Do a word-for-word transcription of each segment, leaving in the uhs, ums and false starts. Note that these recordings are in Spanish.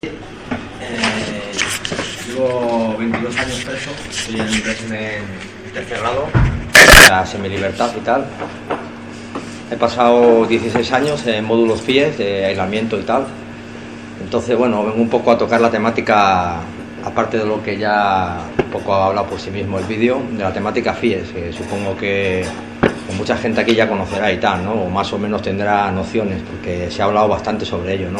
Eh, llevo veintidós años preso, estoy en régimen intercerrado, la semilibertad y tal. He pasado dieciséis años en módulos F I E S de aislamiento y tal. Entonces, bueno, vengo un poco a tocar la temática, aparte de lo que ya un poco ha hablado por sí mismo el vídeo, de la temática F I E S, que supongo que, que mucha gente aquí ya conocerá y tal, ¿no? O más o menos tendrá nociones, porque se ha hablado bastante sobre ello, ¿no?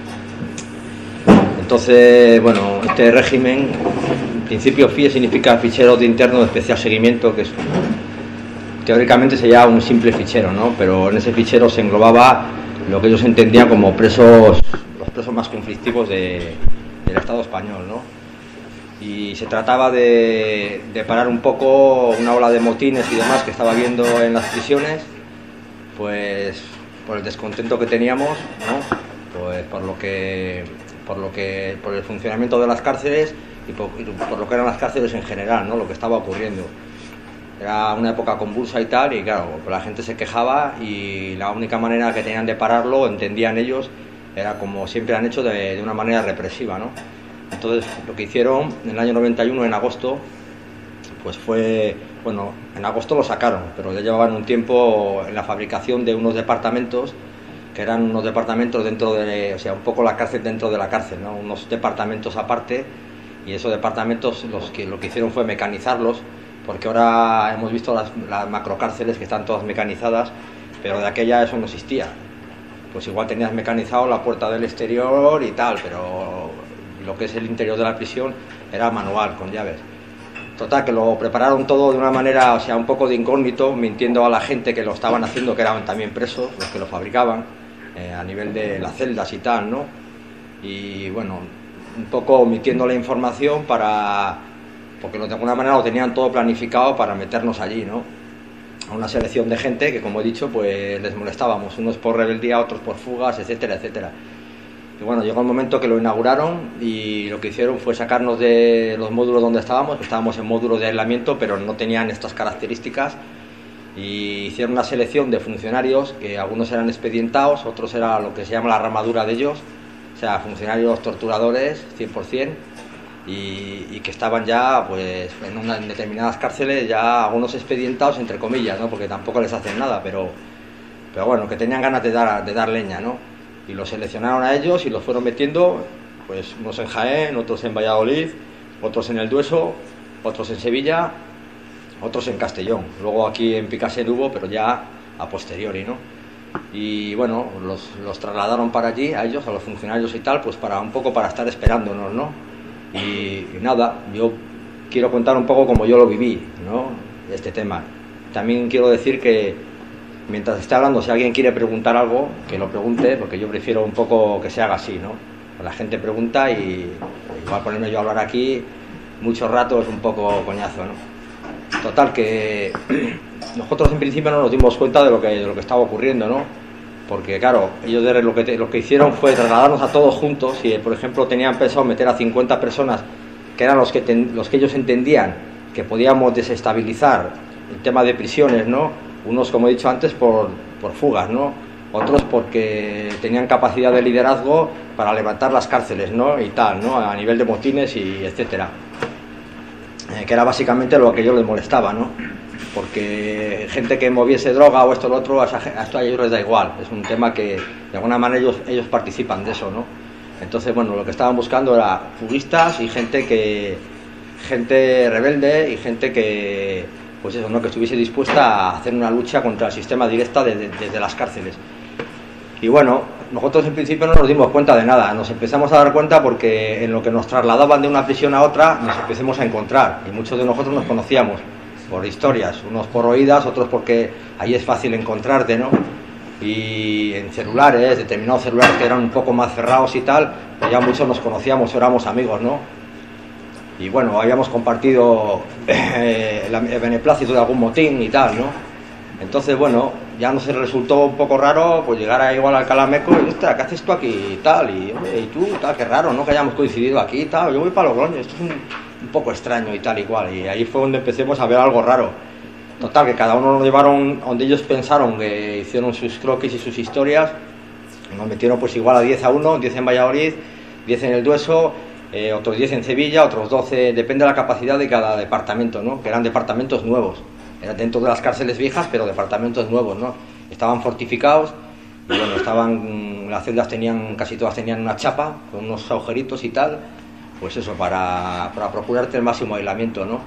Entonces, bueno, este régimen, en principio F I E S significa fichero de interno de especial seguimiento, que es, teóricamente sería un simple fichero, ¿no? Pero en ese fichero se englobaba lo que ellos entendían como presos, los presos más conflictivos de, del Estado español, ¿no? Y se trataba de, de parar un poco una ola de motines y demás que estaba habiendo en las prisiones, pues por el descontento que teníamos, ¿no? Pues por lo que por lo que por el funcionamiento de las cárceles y por, y por lo que eran las cárceles en general, ¿no? Lo que estaba ocurriendo. Era una época convulsa y tal, y claro, la gente se quejaba y la única manera que tenían de pararlo, entendían ellos, era como siempre han hecho, de, de una manera represiva, ¿no? Entonces lo que hicieron en el año noventa y uno, en agosto, pues fue, bueno, en agosto lo sacaron, pero ya llevaban un tiempo en la fabricación de unos departamentos que eran unos departamentos dentro de, o sea, un poco la cárcel dentro de la cárcel, ¿no? Unos departamentos aparte, y esos departamentos los que, lo que hicieron fue mecanizarlos, porque ahora hemos visto las, las macrocárceles que están todas mecanizadas, pero de aquella eso no existía. Pues igual tenías mecanizado la puerta del exterior y tal, pero lo que es el interior de la prisión era manual, con llaves. Total, que lo prepararon todo de una manera, o sea, un poco de incógnito, mintiendo a la gente que lo estaban haciendo, que eran también presos, los que lo fabricaban, eh, a nivel de las celdas y tal, ¿no? Y bueno, un poco omitiendo la información para, porque de alguna manera lo tenían todo planificado para meternos allí, ¿no? A una selección de gente que, como he dicho, pues les molestábamos, unos por rebeldía, otros por fugas, etcétera, etcétera. Y bueno, llegó el momento que lo inauguraron y lo que hicieron fue sacarnos de los módulos donde estábamos, que estábamos en módulos de aislamiento, pero no tenían estas características, y hicieron una selección de funcionarios, que algunos eran expedientados, otros era lo que se llama la ramadura de ellos, o sea, funcionarios torturadores, cien por cien, y, y que estaban ya pues en, una, en determinadas cárceles, ya algunos expedientados, entre comillas, ¿no? Porque tampoco les hacen nada, pero, pero bueno, que tenían ganas de dar, de dar leña, ¿no? Y los seleccionaron a ellos y los fueron metiendo, pues unos en Jaén, otros en Valladolid, otros en el Dueso, otros en Sevilla, otros en Castellón. Luego aquí en Picasen hubo, pero ya a posteriori, ¿no? Y bueno, los, los trasladaron para allí, a ellos, a los funcionarios y tal, pues para un poco para estar esperándonos, ¿no? Y, y nada, yo quiero contar un poco cómo yo lo viví, ¿no? Este tema. También quiero decir que mientras esté hablando, si alguien quiere preguntar algo, que lo pregunte, porque yo prefiero un poco que se haga así, ¿no? La gente pregunta y igual ponerme yo a hablar aquí mucho rato es un poco coñazo, ¿no? Total, que nosotros en principio no nos dimos cuenta de lo que, de lo que estaba ocurriendo, ¿no? Porque claro, ellos de lo que, te, lo que hicieron fue trasladarnos a todos juntos y, por ejemplo, tenían pensado meter a cincuenta personas, que eran los que, ten, los que ellos entendían que podíamos desestabilizar el tema de prisiones, ¿no? Unos, como he dicho antes, por, por fugas, ¿no? Otros porque tenían capacidad de liderazgo para levantar las cárceles, ¿no? Y tal, ¿no? A nivel de motines y etcétera. Eh, que era básicamente lo que a ellos les molestaba, ¿no? Porque gente que moviese droga o esto o lo otro, a esto a ellos les da igual. Es un tema que de alguna manera ellos, ellos participan de eso, ¿no? Entonces, bueno, lo que estaban buscando era fuguistas y gente que gente rebelde y gente que, pues eso, ¿no? Que estuviese dispuesta a hacer una lucha contra el sistema directa desde, desde las cárceles. Y bueno, nosotros en principio no nos dimos cuenta de nada, nos empezamos a dar cuenta porque en lo que nos trasladaban de una prisión a otra nos empecemos a encontrar, y muchos de nosotros nos conocíamos por historias, unos por oídas, otros porque ahí es fácil encontrarte, ¿no? Y en celulares, determinados celulares que eran un poco más cerrados y tal, pues ya muchos nos conocíamos, éramos amigos, ¿no? Y bueno, habíamos compartido eh, el beneplácito de algún motín y tal, ¿no? Entonces, bueno, ya nos resultó un poco raro pues llegar a igual al Calameco y, ostras, ¿qué haces tú aquí y tal? Y, oye, y tú, tal, qué raro, ¿no? Que hayamos coincidido aquí y tal, yo voy para Logroño, esto es un, un poco extraño y tal y cual. Y ahí fue donde empecemos a ver algo raro. Total, que cada uno nos llevaron donde ellos pensaron que hicieron sus croquis y sus historias, nos metieron pues igual a diez a uno, diez en Valladolid, diez en el Dueso, eh, otros diez en Sevilla, otros doce, depende de la capacidad de cada departamento, ¿no? Que eran departamentos nuevos, eran dentro de las cárceles viejas, pero departamentos nuevos, ¿no? Estaban fortificados y bueno, estaban, las celdas tenían, casi todas tenían una chapa con unos agujeritos y tal, pues eso, para, para procurarte el máximo aislamiento, ¿no?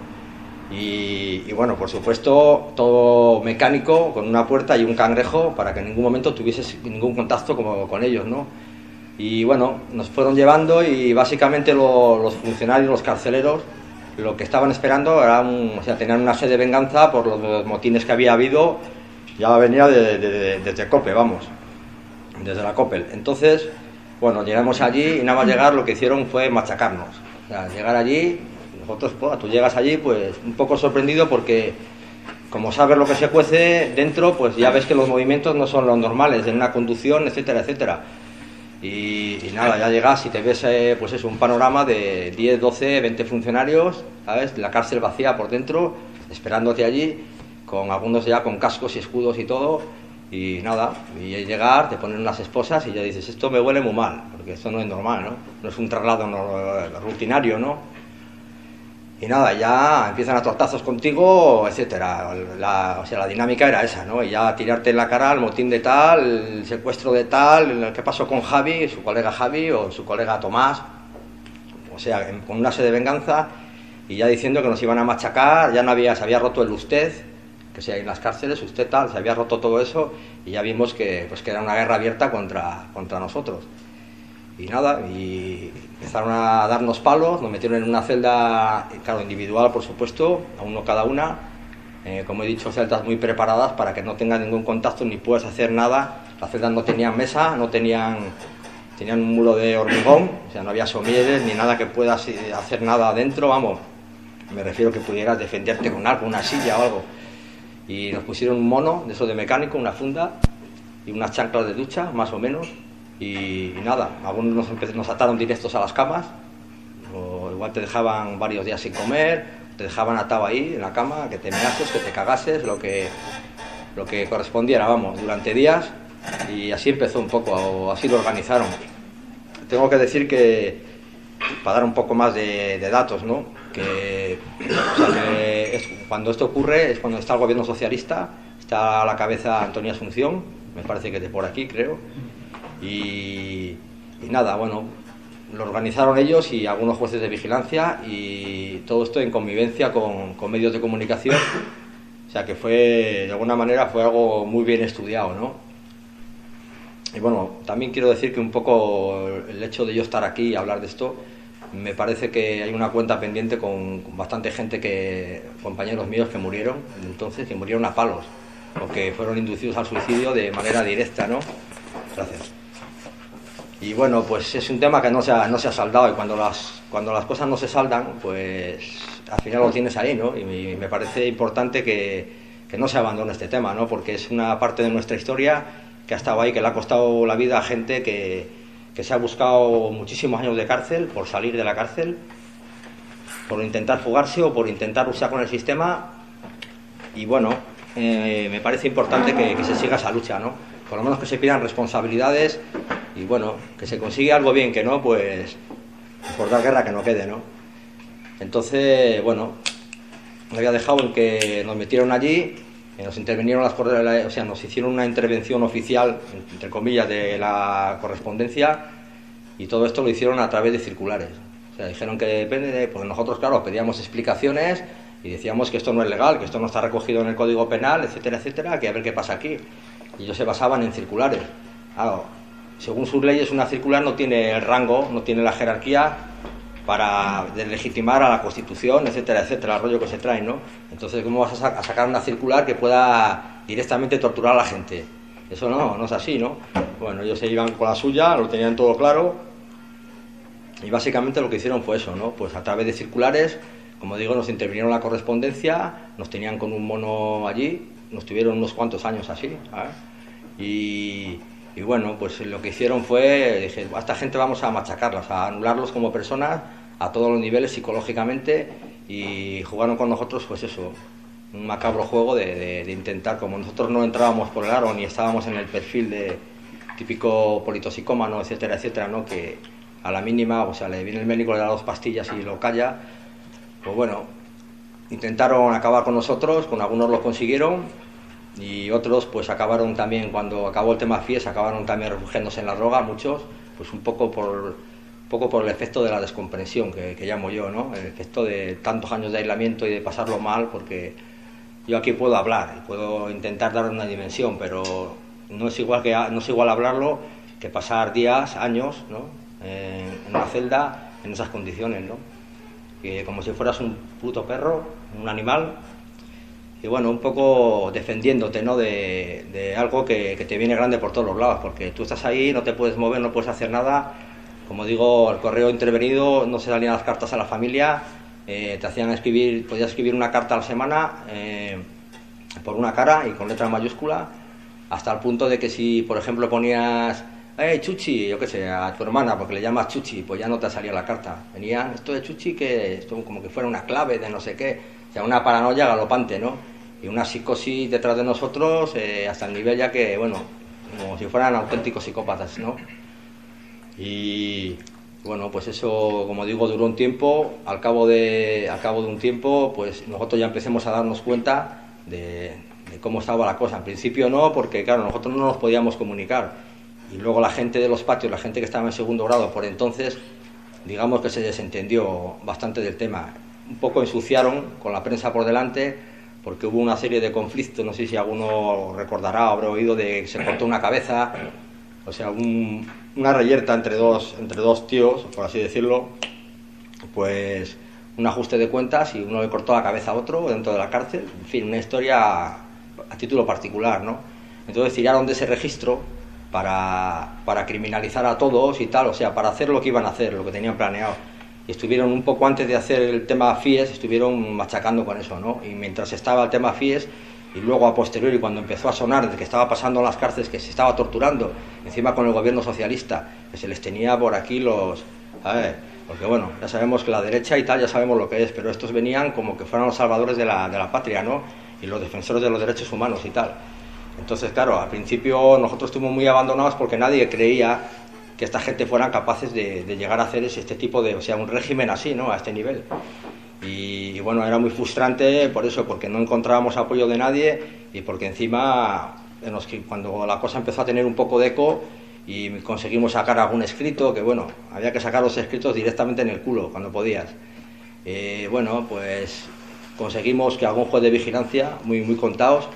Y, y bueno, por supuesto, todo mecánico, con una puerta y un cangrejo, para que en ningún momento tuvieses ningún contacto como, con ellos, ¿no? Y bueno, nos fueron llevando y básicamente lo, los funcionarios, los carceleros, lo que estaban esperando era, un, o sea, tenían una sed de venganza por los motines que había habido, ya venía de, de, de, desde COPE, vamos, desde la COPEL. Entonces, bueno, llegamos allí y nada más llegar lo que hicieron fue machacarnos. O sea, llegar allí, nosotros, pues, tú llegas allí pues un poco sorprendido porque como sabes lo que se cuece dentro, pues ya ves que los movimientos no son los normales, en una conducción, etcétera, etcétera. Y, y nada, ya llegas y te ves eh, pues eso, un panorama de diez, doce, veinte funcionarios, ¿sabes? La cárcel vacía por dentro, esperándote allí, con algunos ya con cascos y escudos y todo, y nada, y llegar, te ponen unas esposas y ya dices, esto me huele muy mal, porque esto no es normal, ¿no? No es un traslado no, rutinario, ¿no? Y nada, ya empiezan a tortazos contigo, etcétera. La, o sea, la dinámica era esa, ¿no? Y ya tirarte en la cara el motín de tal, el secuestro de tal, el que pasó con Javi, su colega Javi o su colega Tomás, o sea, con una sed de venganza y ya diciendo que nos iban a machacar, ya no había, se había roto el usted, que sea en las cárceles, usted tal, se había roto todo eso y ya vimos que, pues, que era una guerra abierta contra, contra nosotros. Y nada, y empezaron a darnos palos, nos metieron en una celda, claro, individual, por supuesto, a uno cada una, eh, como he dicho, celdas muy preparadas para que no tengan ningún contacto ni puedas hacer nada. Las celdas no tenían mesa, no tenían, tenían un muro de hormigón, o sea, no había somieres ni nada que puedas hacer nada adentro, vamos, me refiero que pudieras defenderte con algo, una silla o algo. Y nos pusieron un mono, de eso de mecánico, una funda y unas chanclas de ducha, más o menos. Y, y nada, algunos nos, nos ataron directos a las camas, o igual te dejaban varios días sin comer, te dejaban atado ahí en la cama, que te meases, que te cagases, lo que, lo que correspondiera, vamos, durante días, y así empezó un poco, o así lo organizaron. Tengo que decir que, para dar un poco más de, de datos, ¿no? Que, o sea, que es, cuando esto ocurre es cuando está el gobierno socialista, está a la cabeza Antonio Asunción, me parece que de por aquí, creo. Y, y nada, bueno, lo organizaron ellos y algunos jueces de vigilancia y todo esto en convivencia con, con medios de comunicación, o sea que fue, de alguna manera fue algo muy bien estudiado, ¿no? Y bueno, también quiero decir que un poco el hecho de yo estar aquí y hablar de esto, me parece que hay una cuenta pendiente con, con bastante gente, que compañeros míos que murieron entonces, que murieron a palos o que fueron inducidos al suicidio de manera directa, ¿no? Gracias. Y bueno, pues es un tema que no se ha, no se ha saldado, y cuando las, cuando las cosas no se saldan, pues al final lo tienes ahí, ¿no? Y me, me parece importante que, que no se abandone este tema, ¿no? Porque es una parte de nuestra historia que ha estado ahí, que le ha costado la vida a gente que, que se ha buscado muchísimos años de cárcel por salir de la cárcel, por intentar fugarse o por intentar usar con el sistema. Y bueno, eh, me parece importante que, que se siga esa lucha, ¿no? Por lo menos que se pidan responsabilidades y bueno, que se consigue algo bien, que no, pues por dar guerra que no quede, ¿no? Entonces, bueno, me había dejado en que nos metieron allí, nos intervinieron las, o sea, nos hicieron una intervención oficial, entre comillas, de la correspondencia, y todo esto lo hicieron a través de circulares. O sea, dijeron que depende de, pues nosotros, claro, pedíamos explicaciones y decíamos que esto no es legal, que esto no está recogido en el Código Penal, etcétera, etcétera, que a ver qué pasa aquí. Y ellos se basaban en circulares. Claro, según sus leyes, una circular no tiene el rango, no tiene la jerarquía para deslegitimar a la Constitución, etcétera, etcétera, el rollo que se trae, ¿no? Entonces, ¿cómo vas a, sa a sacar una circular que pueda directamente torturar a la gente? Eso no, no es así, ¿no? Bueno, ellos se iban con la suya, lo tenían todo claro, y básicamente lo que hicieron fue eso, ¿no? Pues a través de circulares, como digo, nos intervinieron la correspondencia, nos tenían con un mono allí, nos tuvieron unos cuantos años así, ¿eh? y, y bueno, pues lo que hicieron fue, dije, a esta gente vamos a machacarlas, a anularlos como personas a todos los niveles psicológicamente, y jugaron con nosotros, pues eso, un macabro juego de, de, de intentar, como nosotros no entrábamos por el aro ni estábamos en el perfil de típico politoxicómano, etcétera, etcétera, ¿no? Que a la mínima, o sea, le viene el médico, le da dos pastillas y lo calla. Pues bueno, intentaron acabar con nosotros, con algunos lo consiguieron y otros pues acabaron también, cuando acabó el tema FIES, acabaron también refugiándose en la droga, muchos, pues un poco por, un poco por el efecto de la descomprensión que, que llamo yo, ¿no? El efecto de tantos años de aislamiento y de pasarlo mal, porque yo aquí puedo hablar y puedo intentar dar una dimensión, pero no es igual, que, no es igual hablarlo que pasar días, años, ¿no? Eh, en una celda en esas condiciones, ¿no? Que como si fueras un puto perro, un animal, y bueno, un poco defendiéndote, ¿no? de, de algo que, que te viene grande por todos los lados, porque tú estás ahí, no te puedes mover, no puedes hacer nada. Como digo, el correo intervenido, no se salían las cartas a la familia, eh, te hacían escribir, podías escribir una carta a la semana eh, por una cara y con letra mayúscula, hasta el punto de que si, por ejemplo, ponías ¡eh, Chuchi!, yo qué sé, a tu hermana, porque le llamas Chuchi, pues ya no te salía la carta. Venían, esto de Chuchi, que esto como que fuera una clave de no sé qué, o sea, una paranoia galopante, ¿no? Y una psicosis detrás de nosotros, eh, hasta el nivel ya que, bueno, como si fueran auténticos psicópatas, ¿no? Y bueno, pues eso, como digo, duró un tiempo. Al cabo de, al cabo de un tiempo, pues nosotros ya empecemos a darnos cuenta de, de cómo estaba la cosa. En principio no, porque claro, nosotros no nos podíamos comunicar. Y luego la gente de los patios, la gente que estaba en segundo grado por entonces, digamos que se desentendió bastante del tema. Un poco ensuciaron con la prensa por delante, porque hubo una serie de conflictos, no sé si alguno recordará o habrá oído, de que se cortó una cabeza, o sea, un, una reyerta entre dos, entre dos tíos, por así decirlo, pues un ajuste de cuentas y uno le cortó la cabeza a otro dentro de la cárcel, en fin, una historia a título particular, ¿no? Entonces tiraron de ese registro para, para criminalizar a todos y tal, o sea, para hacer lo que iban a hacer, lo que tenían planeado. Y estuvieron un poco antes de hacer el tema FIES, estuvieron machacando con eso, ¿no? Y mientras estaba el tema FIES, y luego a posteriori, cuando empezó a sonar de que estaba pasando en las cárceles, que se estaba torturando, encima con el gobierno socialista, que se les tenía por aquí los... A ver, porque bueno, ya sabemos que la derecha y tal, ya sabemos lo que es, pero estos venían como que fueran los salvadores de la, de la patria, ¿no? Y los defensores de los derechos humanos y tal. Entonces, claro, al principio nosotros estuvimos muy abandonados porque nadie creía que esta gente fueran capaces de, de llegar a hacer este tipo de, o sea, un régimen así, ¿no? A este nivel. Y, y bueno, era muy frustrante por eso, porque no encontrábamos apoyo de nadie y porque encima, en los que, cuando la cosa empezó a tener un poco de eco y conseguimos sacar algún escrito, que bueno, había que sacar los escritos directamente en el culo cuando podías. Eh, bueno, pues conseguimos que algún juez de vigilancia, muy, muy contados,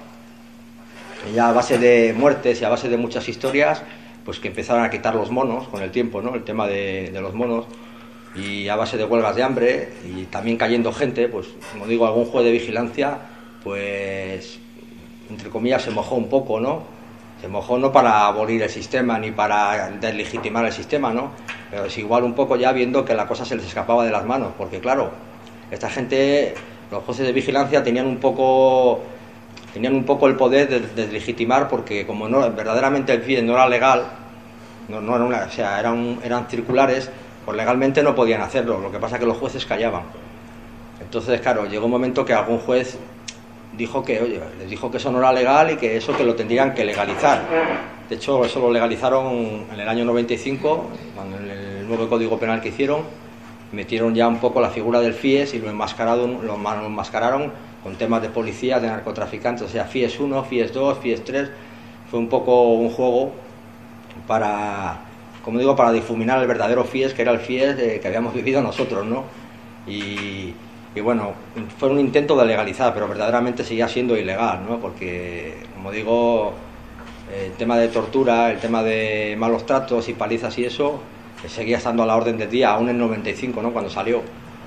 ya a base de muertes y a base de muchas historias, pues que empezaron a quitar los monos con el tiempo, ¿no? El tema de, de los monos, y a base de huelgas de hambre y también cayendo gente, pues como digo, algún juez de vigilancia, pues entre comillas se mojó un poco, ¿no? Se mojó no para abolir el sistema ni para deslegitimar el sistema, ¿no? Pero es igual un poco ya viendo que la cosa se les escapaba de las manos, porque claro, esta gente, los jueces de vigilancia tenían un poco... tenían un poco el poder de deslegitimar, porque como no, verdaderamente el FIES no era legal, no, no era una, o sea, eran, eran circulares, pues legalmente no podían hacerlo, lo que pasa es que los jueces callaban. Entonces, claro, llegó un momento que algún juez dijo que, oye, les dijo que eso no era legal y que eso que lo tendrían que legalizar. De hecho, eso lo legalizaron en el año noventa y cinco, cuando en el nuevo Código Penal que hicieron, metieron ya un poco la figura del FIES y lo enmascararon, lo enmascararon con temas de policía, de narcotraficantes, o sea, FIES uno, FIES dos, FIES tres, fue un poco un juego para, como digo, para difuminar el verdadero FIES, que era el FIES eh, que habíamos vivido nosotros, ¿no? Y, y bueno, fue un intento de legalizar, pero verdaderamente seguía siendo ilegal, ¿no? Porque, como digo, el tema de tortura, el tema de malos tratos y palizas y eso, seguía estando a la orden del día, aún en noventa y cinco, ¿no? Cuando salió.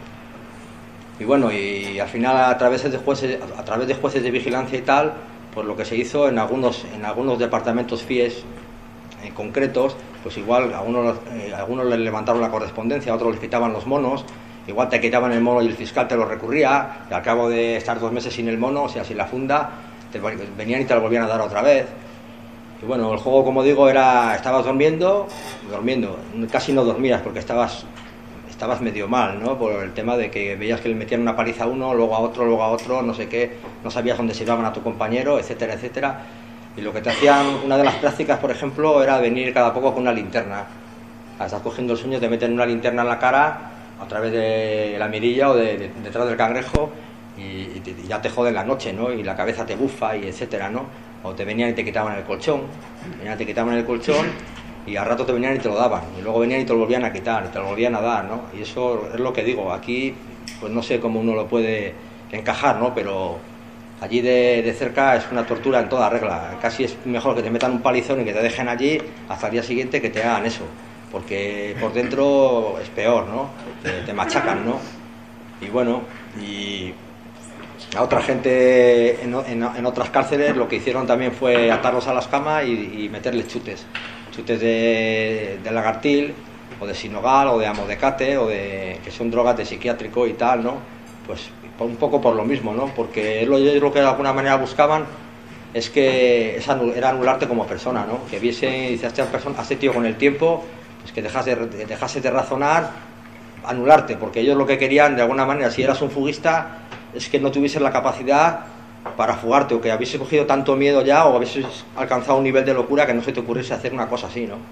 Y bueno, y al final a través de jueces, a través de jueces de vigilancia y tal, pues lo que se hizo en algunos, en algunos departamentos FIES en concretos, pues igual a algunos, eh, a algunos les levantaron la correspondencia, a otros les quitaban los monos, igual te quitaban el mono y el fiscal te lo recurría, y al cabo de estar dos meses sin el mono, o sea, sin la funda, te venían y te lo volvían a dar otra vez. Y bueno, el juego, como digo, era, estabas durmiendo, durmiendo, casi no dormías porque estabas... estabas medio mal, ¿no? Por el tema de que veías que le metían una paliza a uno, luego a otro, luego a otro, no sé qué, no sabías dónde se llevaban a tu compañero, etcétera, etcétera. Y lo que te hacían, una de las prácticas, por ejemplo, era venir cada poco con una linterna. estás cogiendo el sueño, te meten una linterna en la cara a través de la mirilla o de, de, detrás del cangrejo y, y, te, y ya te joden la noche, ¿no? Y la cabeza te bufa y etcétera, ¿no? O te venían y te quitaban el colchón, venían y te quitaban el colchón y al rato te venían y te lo daban, y luego venían y te lo volvían a quitar, y te lo volvían a dar, ¿no? Y eso es lo que digo, aquí pues no sé cómo uno lo puede encajar, ¿no? Pero allí de, de cerca es una tortura en toda regla, casi es mejor que te metan un palizón y que te dejen allí hasta el día siguiente que te hagan eso, porque por dentro es peor, ¿no? Te, te machacan, ¿no? Y bueno, y a otra gente en, en, en otras cárceles lo que hicieron también fue atarlos a las camas y, y meterles chutes, chutes de, de lagartil o de sinogal o de amodecate o de que son drogas de psiquiátrico y tal, ¿no? Pues un poco por lo mismo, ¿no? Porque ellos lo que de alguna manera buscaban es que es anul, era anularte como persona, ¿no? Que viese y dice a esta persona, a este tío con el tiempo, pues que dejase, dejase de razonar, anularte, porque ellos lo que querían de alguna manera, si eras un fuguista, es que no tuvieses la capacidad para fugarte, o que hubiese cogido tanto miedo ya, o hubieses alcanzado un nivel de locura que no se te ocurriese hacer una cosa así, ¿no?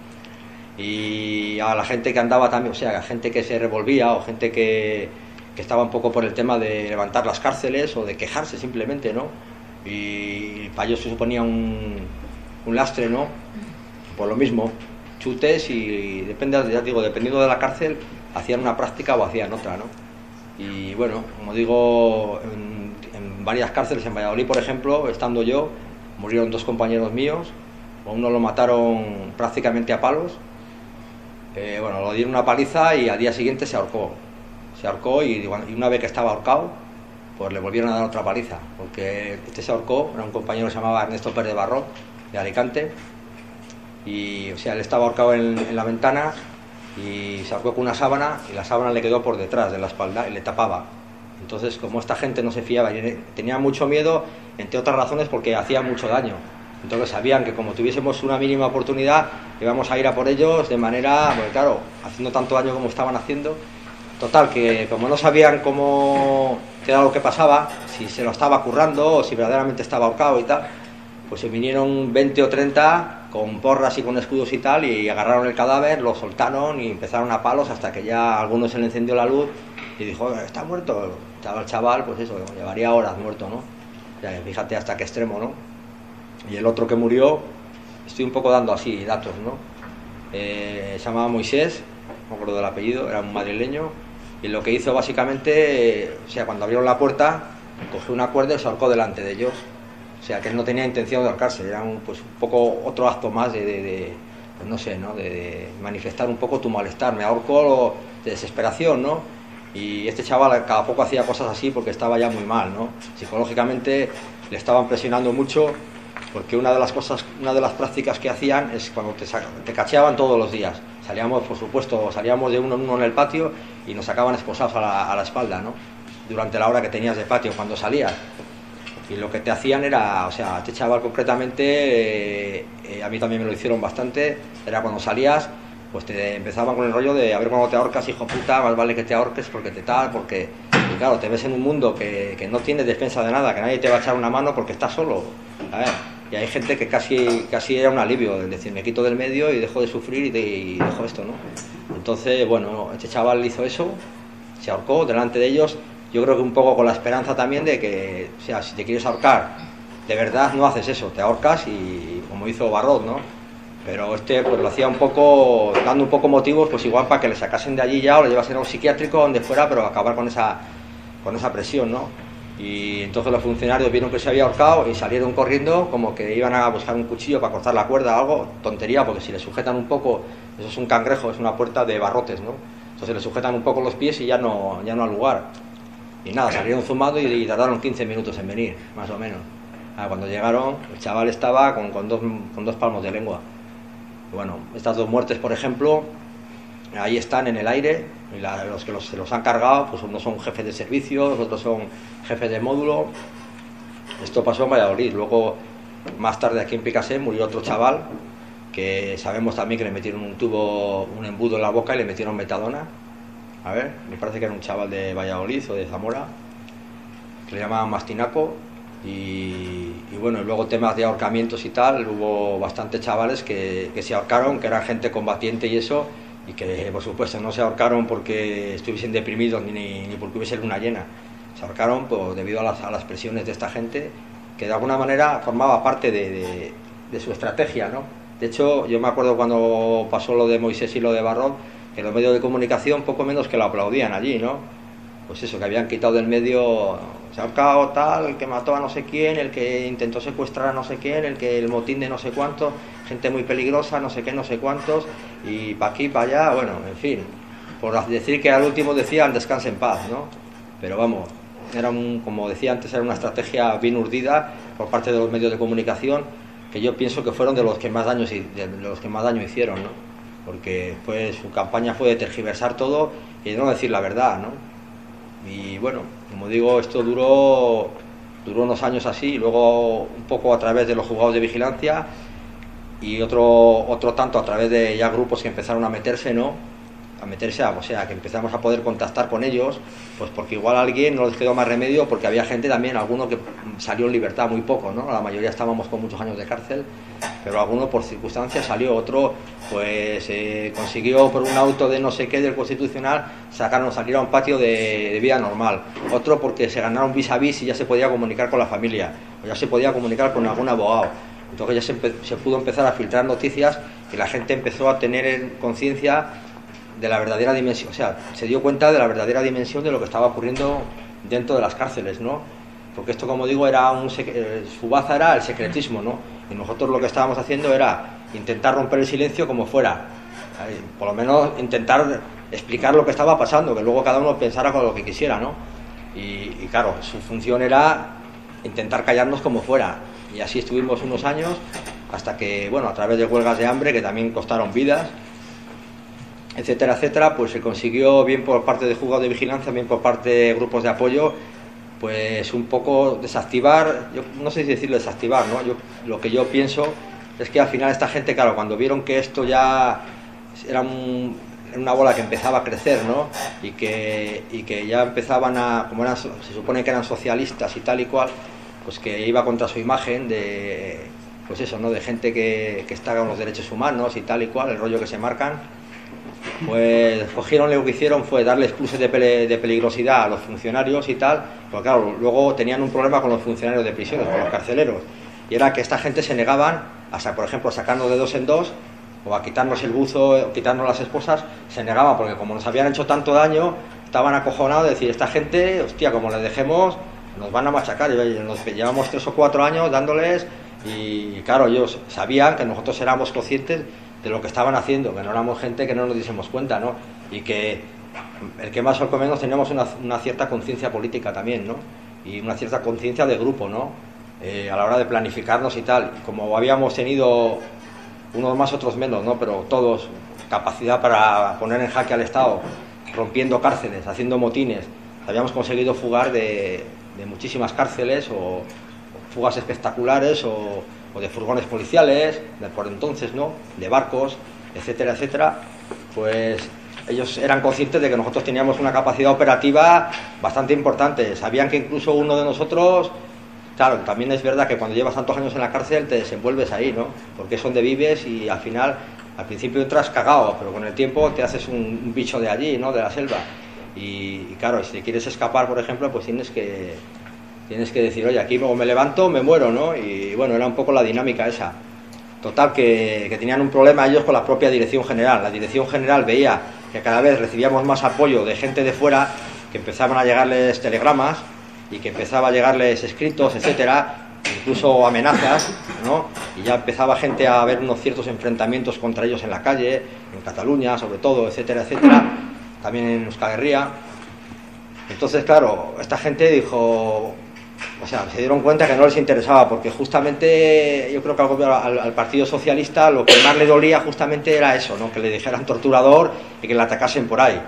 Y a la gente que andaba también, o sea, a gente que se revolvía, o gente que, que estaba un poco por el tema de levantar las cárceles, o de quejarse simplemente, ¿no? Y para ellos se suponía un, un lastre, ¿no? Por lo mismo, chutes y, depende, ya digo, dependiendo de la cárcel, hacían una práctica o hacían otra, ¿no? Y bueno, como digo, en, en varias cárceles, en Valladolid, por ejemplo, estando yo, murieron dos compañeros míos, uno lo mataron prácticamente a palos, eh, bueno, lo dieron una paliza y al día siguiente se ahorcó, se ahorcó y, y una vez que estaba ahorcado, pues le volvieron a dar otra paliza, porque este se ahorcó, era un compañero que se llamaba Ernesto Pérez Barrot, de Alicante, y o sea, él estaba ahorcado en, en la ventana, y se ahorcó con una sábana y la sábana le quedó por detrás de la espalda y le tapaba. Entonces, como esta gente no se fiaba y tenía mucho miedo, entre otras razones porque hacía mucho daño, entonces sabían que como tuviésemos una mínima oportunidad íbamos a ir a por ellos de manera, porque claro, haciendo tanto daño como estaban haciendo. Total, que como no sabían cómo qué era lo que pasaba, si se lo estaba currando o si verdaderamente estaba ahorcado y tal, pues se vinieron veinte o treinta con porras y con escudos y tal, y agarraron el cadáver, lo soltaron y empezaron a palos hasta que ya a alguno se le encendió la luz y dijo, está muerto. Estaba el chaval, pues eso, llevaría horas muerto, ¿no? O sea, fíjate hasta qué extremo, ¿no? Y el otro que murió, estoy un poco dando así datos, ¿no? Eh, se llamaba Moisés, no me acuerdo del apellido, era un madrileño, y lo que hizo básicamente, eh, o sea, cuando abrieron la puerta, cogió una cuerda y se ahorcó delante de ellos. O sea, que él no tenía intención de ahorcarse, era un, pues, un poco otro acto más de, de, de pues no sé, ¿no? De, de manifestar un poco tu malestar. Me ahorco de desesperación, ¿no? Y este chaval cada poco hacía cosas así porque estaba ya muy mal, ¿no? Psicológicamente le estaban presionando mucho, porque una de las cosas, una de las prácticas que hacían es cuando te, te cacheaban todos los días. Salíamos, por supuesto, salíamos de uno en uno en el patio y nos sacaban esposados a la, a la espalda, ¿no? Durante la hora que tenías de patio, cuando salías. Y lo que te hacían era, o sea, este chaval concretamente, eh, eh, a mí también me lo hicieron bastante, era cuando salías, pues te empezaban con el rollo de a ver cuando te ahorcas, hijo puta, más vale que te ahorques porque te tal, porque, y claro, te ves en un mundo que, que no tienes defensa de nada, que nadie te va a echar una mano porque estás solo, a ver, y hay gente que casi, casi era un alivio, es decir, me quito del medio y dejo de sufrir y, de, y dejo esto, ¿no? Entonces, bueno, este chaval hizo eso, se ahorcó delante de ellos. Yo creo que un poco con la esperanza también de que, o sea, si te quieres ahorcar, de verdad no haces eso, te ahorcas y como hizo Barrot, ¿no? Pero este pues lo hacía un poco, dando un poco motivos, pues igual para que le sacasen de allí ya o le llevasen a un psiquiátrico donde fuera, pero acabar con esa, con esa presión, ¿no? Y entonces los funcionarios vieron que se había ahorcado y salieron corriendo como que iban a buscar un cuchillo para cortar la cuerda o algo, tontería, porque si le sujetan un poco, eso es un cangrejo, es una puerta de barrotes, ¿no? Entonces le sujetan un poco los pies y ya no, ya no al lugar. Y nada, salieron zumbando y, y tardaron quince minutos en venir, más o menos. Ah, cuando llegaron, el chaval estaba con, con, dos, con dos palmos de lengua. Y bueno, estas dos muertes, por ejemplo, ahí están en el aire, y la, los que los, se los han cargado, pues unos son jefes de servicio, los otros son jefes de módulo. Esto pasó en Valladolid. Luego, más tarde aquí en Picassent, murió otro chaval, que sabemos también que le metieron un tubo, un embudo en la boca y le metieron metadona. A ver, me parece que era un chaval de Valladolid o de Zamora, que le llamaban Mastinaco, y, y bueno, y luego temas de ahorcamientos y tal, hubo bastantes chavales que, que se ahorcaron, que eran gente combatiente y eso, y que por supuesto no se ahorcaron porque estuviesen deprimidos ni, ni porque hubiese luna llena, se ahorcaron pues, debido a las, a las presiones de esta gente que de alguna manera formaba parte de, de, de su estrategia, ¿no? De hecho, yo me acuerdo cuando pasó lo de Moisés y lo de Barrot, que los medios de comunicación poco menos que lo aplaudían allí, ¿no? Pues eso, que habían quitado del medio, se ha ahorcado tal, el que mató a no sé quién, el que intentó secuestrar a no sé quién, el que el motín de no sé cuánto, gente muy peligrosa, no sé qué, no sé cuántos, y para aquí, para allá, bueno, en fin, por decir que al último decían descanse en paz, ¿no? Pero vamos, era un, como decía antes, era una estrategia bien urdida por parte de los medios de comunicación, que yo pienso que fueron de los que más daño, de los que más daño hicieron, ¿no? Porque pues su campaña fue de tergiversar todo y de no decir la verdad, ¿no? Y bueno, como digo, esto duró duró unos años así, luego un poco a través de los juzgados de vigilancia y otro otro tanto a través de ya grupos que empezaron a meterse, ¿no? A meterse, a, o sea, que empezamos a poder contactar con ellos, pues porque igual a alguien no les quedó más remedio, porque había gente también, alguno que salió en libertad, muy poco, ¿no? La mayoría estábamos con muchos años de cárcel, pero alguno por circunstancias salió, otro pues eh, consiguió por un auto de no sé qué del Constitucional sacarnos, salir a un patio de, de vida normal, otro porque se ganaron vis a vis y ya se podía comunicar con la familia, o ya se podía comunicar con algún abogado. Entonces ya se, se pudo empezar a filtrar noticias y la gente empezó a tener conciencia de la verdadera dimensión, o sea, se dio cuenta de la verdadera dimensión de lo que estaba ocurriendo dentro de las cárceles, ¿no? Porque esto, como digo, era un su baza era el secretismo, ¿no? Y nosotros lo que estábamos haciendo era intentar romper el silencio como fuera, por lo menos intentar explicar lo que estaba pasando, que luego cada uno pensara con lo que quisiera, ¿no? Y, y claro, su función era intentar callarnos como fuera, y así estuvimos unos años hasta que, bueno, a través de huelgas de hambre que también costaron vidas, etcétera, etcétera, pues se consiguió, bien por parte de juzgados de vigilancia, bien por parte de grupos de apoyo, pues un poco desactivar, yo no sé si decirlo desactivar, ¿no? Yo, lo que yo pienso es que al final esta gente, claro, cuando vieron que esto ya era, un, era una bola que empezaba a crecer, ¿no? Y que, y que ya empezaban a, como eran, se supone que eran socialistas y tal y cual, pues que iba contra su imagen de, pues eso, ¿no? De gente que, que está con los derechos humanos y tal y cual, el rollo que se marcan. Pues cogieron, lo que hicieron fue darles pluses de, pele, de peligrosidad a los funcionarios y tal, porque claro, luego tenían un problema con los funcionarios de prisiones, con los carceleros, y era que esta gente se negaban, hasta por ejemplo a sacarnos de dos en dos, o a quitarnos el buzo, o quitarnos las esposas, se negaban, porque como nos habían hecho tanto daño, estaban acojonados de decir, esta gente, hostia, como les dejemos, nos van a machacar, y nos llevamos tres o cuatro años dándoles, y claro, ellos sabían que nosotros éramos conscientes de lo que estaban haciendo, que no éramos gente que no nos diésemos cuenta, ¿no? Y que el que más o menos teníamos una, una cierta conciencia política también, ¿no? Y una cierta conciencia de grupo, ¿no? Eh, a la hora de planificarnos y tal, como habíamos tenido unos más, otros menos, ¿no? Pero todos capacidad para poner en jaque al Estado, rompiendo cárceles, haciendo motines, habíamos conseguido fugar de, de muchísimas cárceles o fugas espectaculares o o de furgones policiales, de por entonces, ¿no? De barcos, etcétera, etcétera, pues ellos eran conscientes de que nosotros teníamos una capacidad operativa bastante importante. Sabían que incluso uno de nosotros, claro, también es verdad que cuando llevas tantos años en la cárcel te desenvuelves ahí, ¿no? Porque es donde vives y al final, al principio entras cagado, pero con el tiempo te haces un, un bicho de allí, ¿no? De la selva. Y, y claro, si quieres escapar, por ejemplo, pues tienes que... Tienes que decir, oye, aquí o me levanto o me muero, ¿no? Y bueno, era un poco la dinámica esa. Total, que, que tenían un problema ellos con la propia dirección general. La dirección general veía que cada vez recibíamos más apoyo de gente de fuera, que empezaban a llegarles telegramas y que empezaba a llegarles escritos, etcétera, incluso amenazas, ¿no? Y ya empezaba gente a ver unos ciertos enfrentamientos contra ellos en la calle, en Cataluña, sobre todo, etcétera, etcétera, también en Euskal Herria. Entonces, claro, esta gente dijo... O sea, se dieron cuenta que no les interesaba, porque justamente yo creo que al, al, al Partido Socialista lo que más le dolía justamente era eso, ¿no? Que le dijeran torturador y que le atacasen por ahí,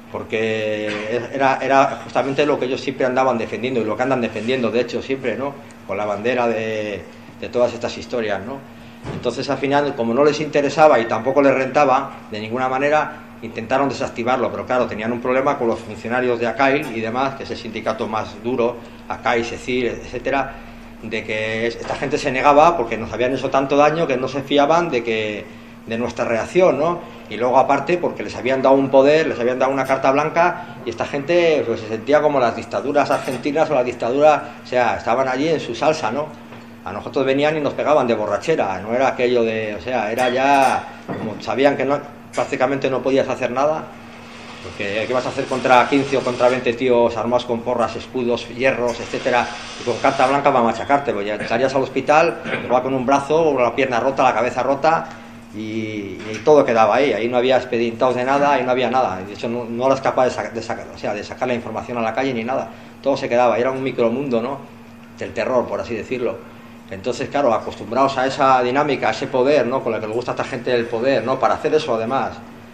porque era, era justamente lo que ellos siempre andaban defendiendo y lo que andan defendiendo, de hecho, siempre, ¿no? Con la bandera de, de todas estas historias, ¿no? Entonces, al final, como no les interesaba y tampoco les rentaba de ninguna manera, intentaron desactivarlo, pero claro, tenían un problema con los funcionarios de ACAIL y demás, que es el sindicato más duro, ACAIL, SECIR, etcétera, de que esta gente se negaba porque nos habían hecho tanto daño que no se fiaban de que, de nuestra reacción, ¿no? Y luego aparte porque les habían dado un poder, les habían dado una carta blanca y esta gente pues, se sentía como las dictaduras argentinas o la dictadura, o sea, estaban allí en su salsa, ¿no? A nosotros venían y nos pegaban de borrachera, no era aquello de, o sea, era ya, como sabían que no, prácticamente no podías hacer nada, porque ¿qué vas a hacer contra quince o contra veinte tíos armados con porras, escudos, hierros, etcétera, y con carta blanca para machacarte? Pues ya estarías al hospital, igual con un brazo o la pierna rota, la cabeza rota, y, y todo quedaba ahí, ahí no había expedientados de nada, ahí no había nada, de hecho no, no eras capaz de, saca, de, sacar, o sea, de sacar la información a la calle ni nada, todo se quedaba, era un micromundo, ¿no?, del terror, por así decirlo. Entonces, claro, acostumbrados a esa dinámica, a ese poder, ¿no?, con la que les gusta a esta gente del poder, ¿no?, para hacer eso además.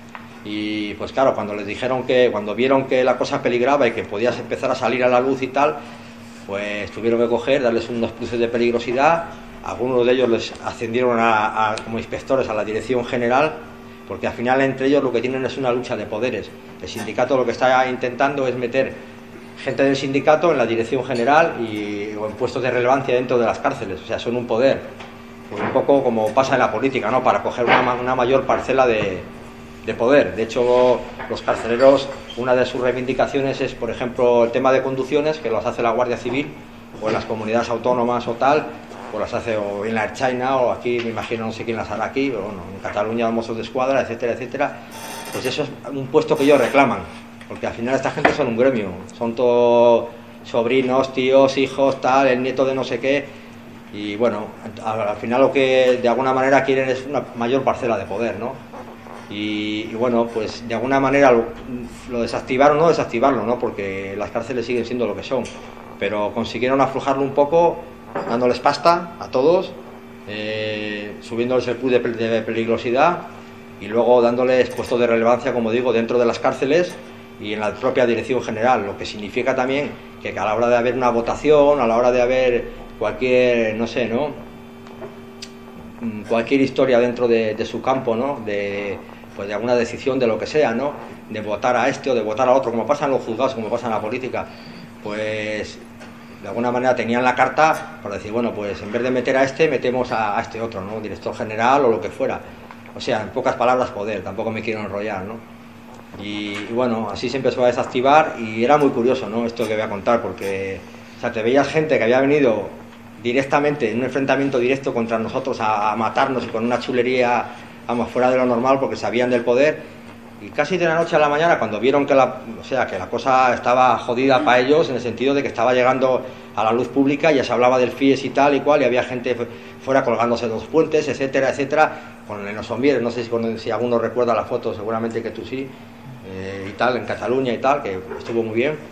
Y pues claro, cuando les dijeron que, cuando vieron que la cosa peligraba y que podías empezar a salir a la luz y tal, pues tuvieron que coger, darles unos pluses de peligrosidad. Algunos de ellos les ascendieron a, a, como inspectores a la dirección general, porque al final entre ellos lo que tienen es una lucha de poderes. El sindicato lo que está intentando es meter gente del sindicato en la dirección general y, o en puestos de relevancia dentro de las cárceles, o sea, son un poder, pues un poco como pasa en la política, ¿no?, para coger una, una mayor parcela de, de poder. De hecho, los carceleros, una de sus reivindicaciones es, por ejemplo, el tema de conducciones, que los hace la Guardia Civil, o en las comunidades autónomas o tal, o las hace o en la Ertzaintza, o aquí me imagino, no sé quién las hará aquí, o bueno, en Cataluña los Mossos de Escuadra, etcétera, etcétera. Pues eso es un puesto que ellos reclaman, porque al final esta gente son un gremio, son todos sobrinos, tíos, hijos, tal, el nieto de no sé qué, y bueno, al, al final lo que de alguna manera quieren es una mayor parcela de poder, ¿no? Y, y bueno, pues de alguna manera lo, lo desactivaron, no desactivarlo, ¿no?, porque las cárceles siguen siendo lo que son, pero consiguieron aflojarlo un poco, dándoles pasta a todos, eh, subiéndoles el plus de, de peligrosidad y luego dándoles puestos de relevancia, como digo, dentro de las cárceles y en la propia dirección general, lo que significa también que a la hora de haber una votación, a la hora de haber cualquier, no sé, ¿no?, cualquier historia dentro de, de su campo, ¿no?, de, pues de alguna decisión de lo que sea, ¿no?, de votar a este o de votar a otro, como pasa en los juzgados, como pasa en la política, pues de alguna manera tenían la carta para decir, bueno, pues en vez de meter a este, metemos a, a este otro, ¿no?, director general o lo que fuera. O sea, en pocas palabras, poder, tampoco me quiero enrollar, ¿no? Y, y bueno, así se empezó a desactivar y era muy curioso, ¿no?, esto que voy a contar, porque, o sea, te veías gente que había venido directamente en un enfrentamiento directo contra nosotros a, a matarnos y con una chulería, vamos, fuera de lo normal, porque sabían del poder. Y casi de la noche a la mañana, cuando vieron que la, o sea, que la cosa estaba jodida para ellos, en el sentido de que estaba llegando a la luz pública, ya se hablaba del FIES y tal y cual, y había gente fuera colgándose de los puentes, etcétera, etcétera, con en los sombieres, no sé si, si alguno recuerda la foto, seguramente que tú sí, eh, y tal, en Cataluña y tal, que estuvo muy bien.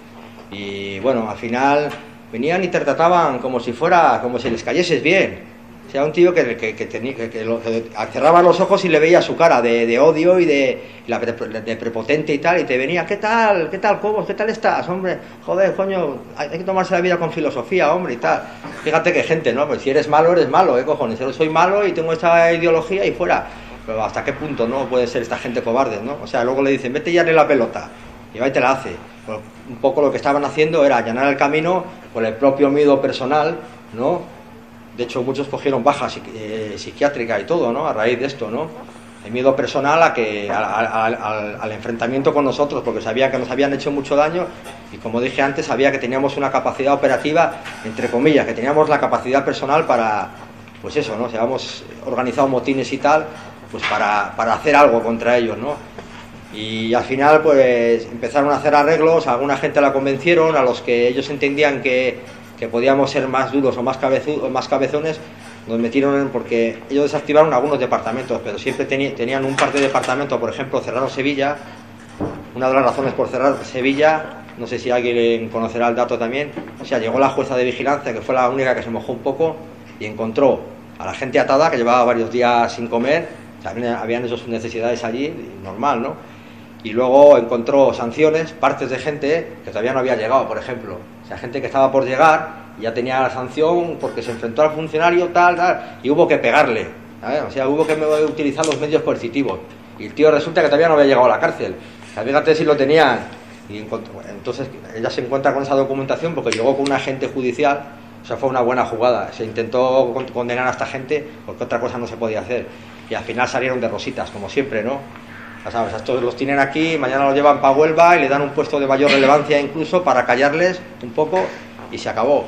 Y bueno, al final venían y te trataban como si fuera, como si les cayeses bien. O sea, un tío que, que, que, tenía, que, que, lo, que cerraba los ojos y le veía su cara de, de odio y de, la, de prepotente y tal, y te venía, ¿qué tal? ¿Qué tal, Cobos? ¿Qué tal estás? Hombre, joder, coño, hay que tomarse la vida con filosofía, hombre, y tal. Fíjate qué gente, ¿no? Pues si eres malo, eres malo, ¿eh, cojones? Yo soy malo y tengo esta ideología y fuera. Pero ¿hasta qué punto, no? Puede ser esta gente cobarde, ¿no? O sea, luego le dicen, vete y darle la pelota, y va y te la hace. Pues un poco lo que estaban haciendo era allanar el camino por el propio miedo personal, ¿no? De hecho, muchos cogieron baja eh, psiquiátrica y todo, ¿no?, a raíz de esto, ¿no? El miedo personal a que, a, a, al, al enfrentamiento con nosotros, porque sabían que nos habían hecho mucho daño y, como dije antes, sabía que teníamos una capacidad operativa, entre comillas, que teníamos la capacidad personal para, pues eso, ¿no? O sea, hemos organizado motines y tal, pues para, para hacer algo contra ellos, ¿no? Y al final, pues, empezaron a hacer arreglos, a alguna gente la convencieron, a los que ellos entendían que que podíamos ser más duros o más, cabezu, o más cabezones, nos metieron en, porque ellos desactivaron algunos departamentos, pero siempre teni, tenían un par de departamentos. Por ejemplo, cerraron Sevilla. Una de las razones por cerrar Sevilla, no sé si alguien conocerá el dato también, o sea, llegó la jueza de vigilancia, que fue la única que se mojó un poco, y encontró a la gente atada, que llevaba varios días sin comer, o sea, habían hecho sus necesidades allí, normal, ¿no? Y luego encontró sanciones, partes de gente que todavía no había llegado, por ejemplo. O sea, gente que estaba por llegar y ya tenía la sanción porque se enfrentó al funcionario, tal, tal, y hubo que pegarle, ¿sabes? O sea, hubo que utilizar los medios coercitivos. Y el tío resulta que todavía no había llegado a la cárcel. O sea, fíjate si lo tenían. Y entonces ella se encuentra con esa documentación porque llegó con un agente judicial. O sea, fue una buena jugada. Se intentó condenar a esta gente porque otra cosa no se podía hacer. y al final salieron de rositas, como siempre, ¿no? Ya sabes, estos los tienen aquí, mañana los llevan para Huelva y le dan un puesto de mayor relevancia incluso para callarles un poco y se acabó.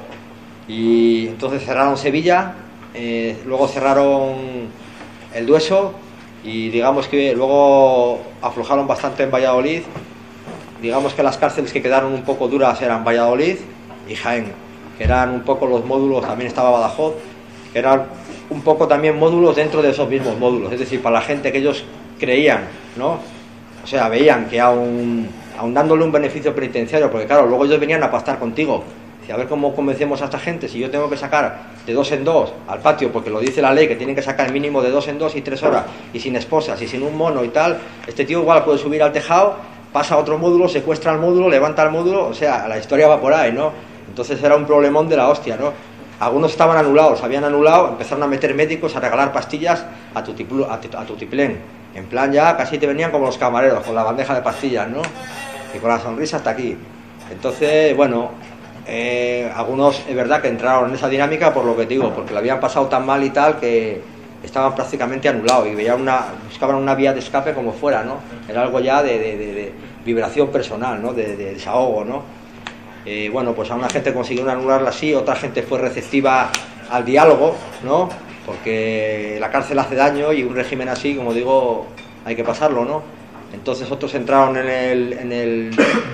Y entonces cerraron Sevilla, eh, luego cerraron el Dueso y digamos que luego aflojaron bastante en Valladolid. Digamos que las cárceles que quedaron un poco duras eran Valladolid y Jaén, que eran un poco los módulos, también estaba Badajoz, que eran un poco también módulos dentro de esos mismos módulos, es decir, para la gente que ellos creían, ¿no? O sea, veían que aún, aún dándole un beneficio penitenciario, porque claro, luego ellos venían a pastar contigo, y a ver cómo convencemos a esta gente, si yo tengo que sacar de dos en dos al patio, porque lo dice la ley, que tienen que sacar mínimo de dos en dos y tres horas, y sin esposas, y sin un mono y tal, este tío igual puede subir al tejado, pasa a otro módulo, secuestra el módulo, levanta el módulo, o sea, la historia va por ahí, ¿no? Entonces era un problemón de la hostia, ¿no? Algunos estaban anulados, habían anulado, empezaron a meter médicos, a regalar pastillas a tutiplu, a, a tutiplén. En plan ya casi te venían como los camareros, con la bandeja de pastillas, ¿no? Y con la sonrisa hasta aquí. Entonces, bueno, eh, algunos es verdad que entraron en esa dinámica por lo que te digo, porque lo habían pasado tan mal y tal que estaban prácticamente anulados y veían una, buscaban una vía de escape como fuera, ¿no? Era algo ya de, de, de, de vibración personal, ¿no? De, de desahogo, ¿no? Eh, bueno, pues a una gente consiguieron anularla así, otra gente fue receptiva al diálogo, ¿no? Porque la cárcel hace daño y un régimen así, como digo, hay que pasarlo, ¿no? Entonces otros entraron en el, en el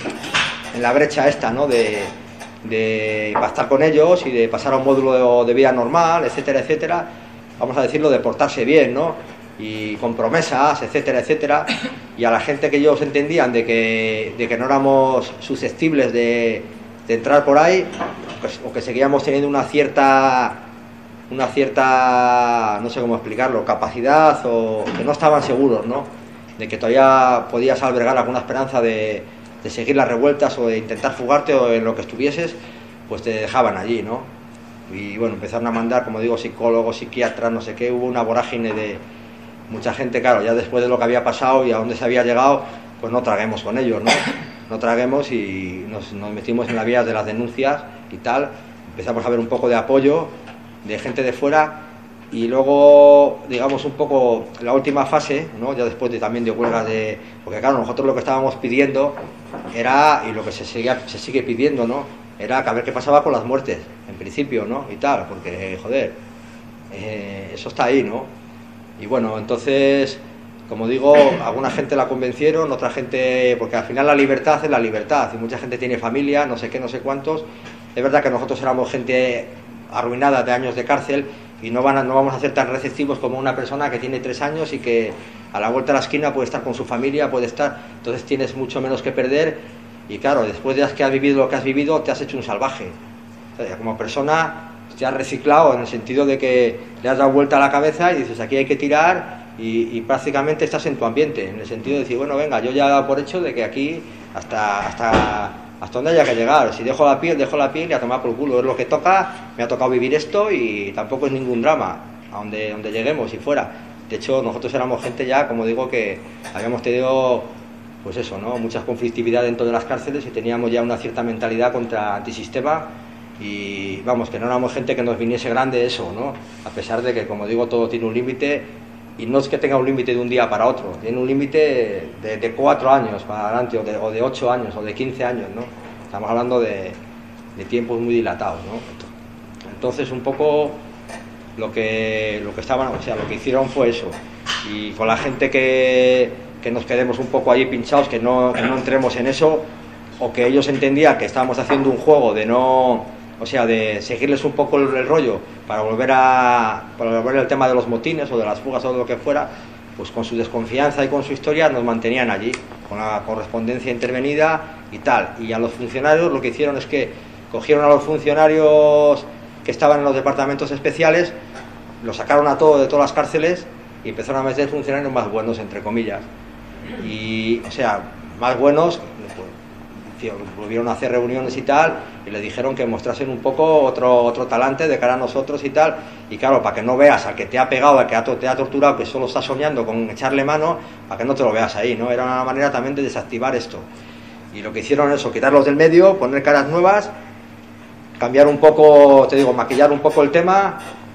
en la brecha esta, ¿no? De, de estar con ellos y de pasar a un módulo de, de vida normal, etcétera, etcétera. Vamos a decirlo, de portarse bien, ¿no? Y con promesas, etcétera, etcétera. Y a la gente que ellos entendían de que, de que no éramos susceptibles de, de entrar por ahí, pues, o que seguíamos teniendo una cierta, una cierta, no sé cómo explicarlo, capacidad, o que no estaban seguros, ¿no? De que todavía podías albergar alguna esperanza de, de seguir las revueltas o de intentar fugarte o en lo que estuvieses, pues te dejaban allí, ¿no? Y bueno, empezaron a mandar, como digo, psicólogos, psiquiatras, no sé qué, hubo una vorágine de mucha gente, claro, ya después de lo que había pasado y a dónde se había llegado, pues no traguemos con ellos, ¿no? No traguemos y nos, nos metimos en la vía de las denuncias y tal, empezamos a ver un poco de apoyo de gente de fuera y luego, digamos, un poco la última fase, ¿no? Ya después de también de huelgas de... Porque claro, nosotros lo que estábamos pidiendo era, y lo que se sigue, se sigue pidiendo, ¿no? Era que a ver qué pasaba con las muertes, en principio, ¿no? Y tal, porque, joder, eh, eso está ahí, ¿no? Y bueno, entonces, como digo, alguna gente la convencieron, otra gente, porque al final la libertad es la libertad, y mucha gente tiene familia, no sé qué, no sé cuántos. Es verdad que nosotros éramos gente arruinada de años de cárcel y no, van a, no vamos a ser tan receptivos como una persona que tiene tres años y que a la vuelta de la esquina puede estar con su familia, puede estar, entonces tienes mucho menos que perder y claro, después de que has vivido lo que has vivido, te has hecho un salvaje. O sea, como persona te has reciclado en el sentido de que le has dado vuelta a la cabeza y dices aquí hay que tirar y, y prácticamente estás en tu ambiente, en el sentido de decir, bueno, venga, yo ya he dado por hecho de que aquí hasta hasta hasta donde haya que llegar, si dejo la piel, dejo la piel y a tomar por culo, es lo que toca, me ha tocado vivir esto y tampoco es ningún drama, a donde, donde lleguemos y fuera. De hecho, nosotros éramos gente ya, como digo, que habíamos tenido, pues eso, ¿no? Muchas conflictividad dentro de las cárceles y teníamos ya una cierta mentalidad contra antisistema. Y vamos, que no éramos gente que nos viniese grande eso, ¿no? A pesar de que, como digo, todo tiene un límite y no es que tenga un límite de un día para otro, tiene un límite de, de cuatro años para adelante o de, o de ocho años o de quince años, ¿no? Estamos hablando de, de tiempos muy dilatados, ¿no? Entonces un poco lo que, lo que estaban, o sea, lo que hicieron fue eso y con la gente que, que nos quedemos un poco allí pinchados, que no, que no entremos en eso o que ellos entendían que estábamos haciendo un juego de no... O sea, de seguirles un poco el, el rollo para volver a para volver al tema de los motines o de las fugas o de lo que fuera, pues con su desconfianza y con su historia nos mantenían allí, con la correspondencia intervenida y tal. Y a los funcionarios lo que hicieron es que cogieron a los funcionarios que estaban en los departamentos especiales, los sacaron a todos de todas las cárceles y empezaron a meter funcionarios más buenos, entre comillas. Y, o sea, más buenos... volvieron a hacer reuniones y tal y le dijeron que mostrasen un poco otro otro talante de cara a nosotros y tal y claro, para que no veas al que te ha pegado, al que te ha torturado, que solo está soñando con echarle mano, para que no te lo veas ahí, ¿no? Era una manera también de desactivar esto y lo que hicieron es eso, quitarlos del medio, poner caras nuevas, cambiar un poco, te digo, maquillar un poco el tema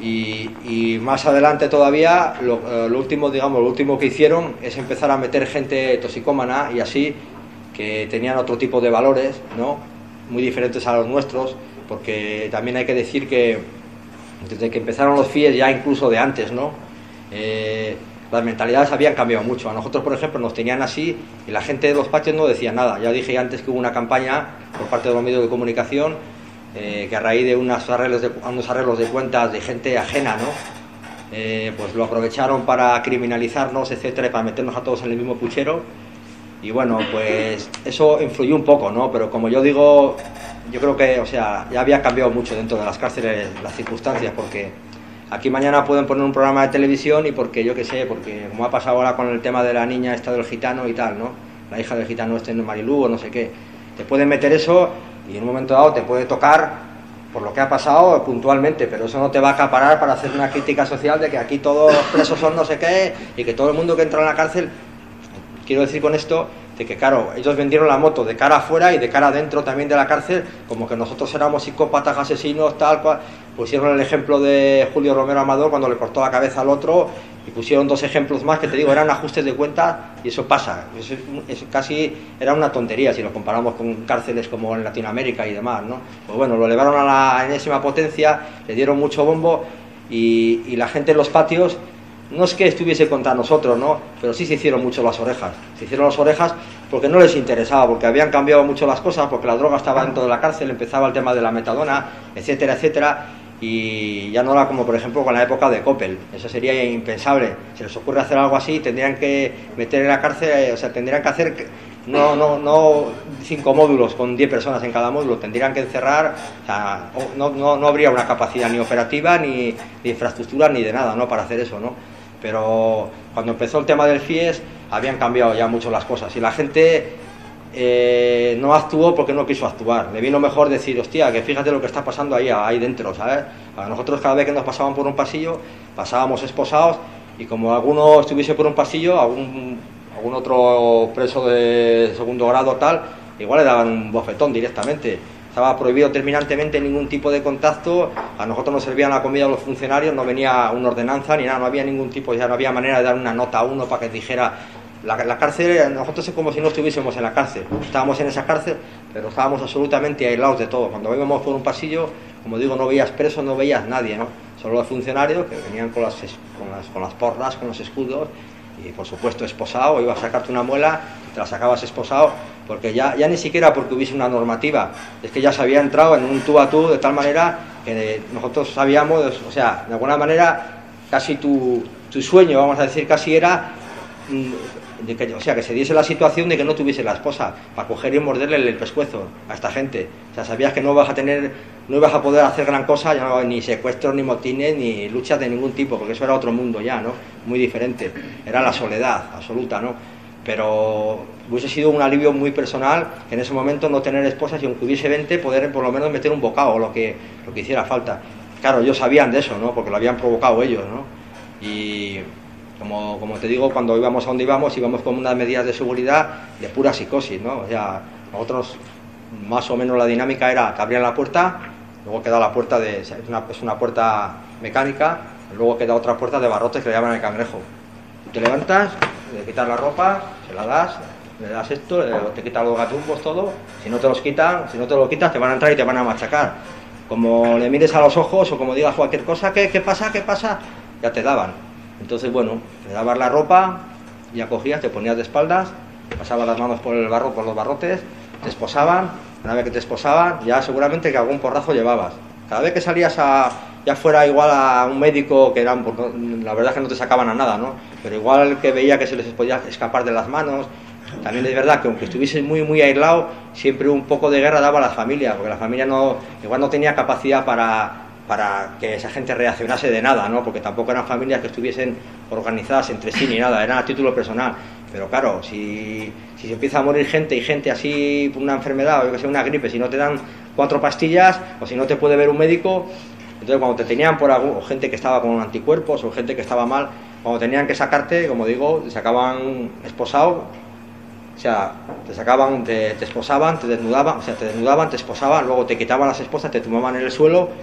Y, y más adelante todavía, lo, lo último, digamos, lo último que hicieron es empezar a meter gente toxicómana y así, que tenían otro tipo de valores, ¿no? Muy diferentes a los nuestros, porque también hay que decir que desde que empezaron los F I E ya incluso de antes, ¿no? Eh, las mentalidades habían cambiado mucho. A nosotros, por ejemplo, nos tenían así y la gente de los patios no decía nada. Ya dije antes que hubo una campaña por parte de los medios de comunicación eh, que a raíz de unos arreglos de, unos arreglos de cuentas de gente ajena, ¿no? Eh, pues lo aprovecharon para criminalizarnos, etcétera, y para meternos a todos en el mismo puchero. Y bueno, pues eso influyó un poco, ¿no? Pero como yo digo, yo creo que, o sea, ya había cambiado mucho dentro de las cárceles las circunstancias, porque aquí mañana pueden poner un programa de televisión y porque, yo qué sé, porque como ha pasado ahora con el tema de la niña esta del gitano y tal, ¿no? La hija del gitano este en Marilú o no sé qué. Te pueden meter eso y en un momento dado te puede tocar por lo que ha pasado puntualmente, pero eso no te va a acaparar para hacer una crítica social de que aquí todos los presos son no sé qué y que todo el mundo que entra en la cárcel. Quiero decir con esto de que, claro, ellos vendieron la moto de cara afuera y de cara adentro también de la cárcel, como que nosotros éramos psicópatas, asesinos, tal cual. Pusieron el ejemplo de Julio Romero Amador cuando le cortó la cabeza al otro y pusieron dos ejemplos más que te digo, eran ajustes de cuenta y eso pasa. Eso, eso casi era una tontería si lo comparamos con cárceles como en Latinoamérica y demás, ¿no? Pues bueno, lo elevaron a la enésima potencia, le dieron mucho bombo y, y la gente en los patios no es que estuviese contra nosotros, ¿no? Pero sí se hicieron mucho las orejas. Se hicieron las orejas porque no les interesaba, porque habían cambiado mucho las cosas, porque la droga estaba dentro de la cárcel, empezaba el tema de la metadona, etcétera, etcétera, y ya no era como, por ejemplo, con la época de Coppel. Eso sería impensable. Si les ocurre hacer algo así, tendrían que meter en la cárcel, o sea, tendrían que hacer no, no, no cinco módulos con diez personas en cada módulo, tendrían que encerrar, o sea, no, no, no habría una capacidad ni operativa, ni de infraestructura, ni de nada, ¿no? Para hacer eso, ¿no? Pero cuando empezó el tema del F I E S habían cambiado ya mucho las cosas y la gente eh, no actuó porque no quiso actuar. Le vino mejor decir, hostia, que fíjate lo que está pasando ahí, ahí dentro, ¿sabes? A nosotros cada vez que nos pasaban por un pasillo pasábamos esposados y como alguno estuviese por un pasillo, algún, algún otro preso de segundo grado tal, igual le daban un bofetón directamente. Estaba prohibido terminantemente ningún tipo de contacto, a nosotros nos servían la comida a los funcionarios, no venía una ordenanza ni nada, no había ningún tipo, ya no había manera de dar una nota a uno para que dijera, la, la cárcel, nosotros es como si no estuviésemos en la cárcel, estábamos en esa cárcel, pero estábamos absolutamente aislados de todo. Cuando íbamos por un pasillo, como digo, no veías presos, no veías nadie, ¿no? Solo los funcionarios que venían con las, con las, con las porras, con los escudos, y por supuesto esposado, ibas a sacarte una muela, te la sacabas esposado, porque ya, ya ni siquiera porque hubiese una normativa, es que ya se había entrado en un tú a tú de tal manera que nosotros sabíamos, o sea, de alguna manera casi tu, tu sueño, vamos a decir, casi era de que, o sea, que se diese la situación de que no tuviese la esposa para coger y morderle el pescuezo a esta gente. O sea, sabías que no vas a tener, no ibas a poder hacer gran cosa, ya no, ni secuestros, ni motines, ni luchas de ningún tipo, porque eso era otro mundo ya, ¿no? Muy diferente. Era la soledad absoluta, ¿no? Pero hubiese sido un alivio muy personal en ese momento no tener esposas y aunque hubiese veinte poder por lo menos meter un bocado o lo que, lo que hiciera falta. Claro, ellos sabían de eso, ¿no? Porque lo habían provocado ellos, ¿no? Y como, como te digo, cuando íbamos a donde íbamos, íbamos con unas medidas de seguridad de pura psicosis, ¿no? O sea, nosotros más o menos la dinámica era que abrían la puerta, luego queda la puerta de, es una, es una puerta mecánica, luego queda otra puerta de barrotes que le llaman el cangrejo. Tú te levantas, le quitas la ropa, se la das, le das esto, te quitas los gatumbos, todo. Si no te los quitan, si no te lo quitas, te van a entrar y te van a machacar. Como le mires a los ojos o como digas cualquier cosa, ¿qué, qué pasa? ¿Qué pasa? Ya te daban. Entonces, bueno, le dabas la ropa, ya cogías, te ponías de espaldas, pasabas las manos por el barro, por los barrotes, te esposaban. Una vez que te esposaban, ya seguramente que algún porrazo llevabas. Cada vez que salías a, ya fuera igual a un médico, que eran, la verdad es que no te sacaban a nada, ¿no? Pero igual que veía que se les podía escapar de las manos. También es verdad que aunque estuviese muy muy aislado, siempre un poco de guerra daba a la familia, porque la familia no, igual no tenía capacidad para, para que esa gente reaccionase de nada, ¿no? Porque tampoco eran familias que estuviesen organizadas entre sí ni nada, eran a título personal. Pero claro, si, si se empieza a morir gente y gente así por una enfermedad o yo que sé, una gripe, si no te dan cuatro pastillas o si no te puede ver un médico, entonces cuando te tenían por algún, o gente que estaba con anticuerpos o gente que estaba mal, cuando tenían que sacarte, como digo, te sacaban esposado, o sea, te sacaban, te, te esposaban, te desnudaban, o sea, te desnudaban, te esposaban, luego te quitaban las esposas, te tumbaban en el suelo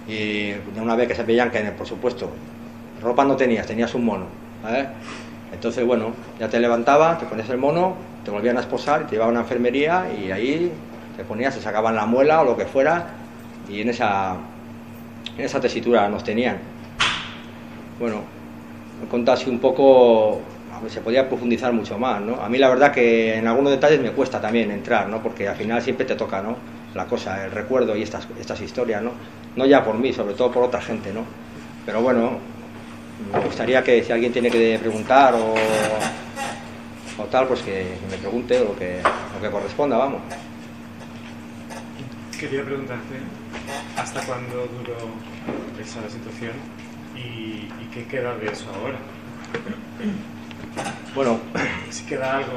Y de una vez que se veían que, por supuesto, ropa no tenías, tenías un mono, ¿vale? Entonces, bueno, ya te levantaba, te ponías el mono, te volvían a esposar y te llevaban a una enfermería y ahí te ponías, te sacaban la muela o lo que fuera y en esa, en esa tesitura nos tenían. Bueno, he contado así un poco, a ver, se podía profundizar mucho más, ¿no? A mí la verdad que en algunos detalles me cuesta también entrar, ¿no? Porque al final siempre te toca, ¿no? La cosa, el recuerdo y estas, estas historias, ¿no? No ya por mí, sobre todo por otra gente, ¿no? Pero bueno, me gustaría que si alguien tiene que preguntar o, o tal, pues que me pregunte lo que, lo que corresponda, vamos. Quería preguntarte hasta cuándo duró esa situación y, y qué queda de eso ahora. Bueno, si queda algo,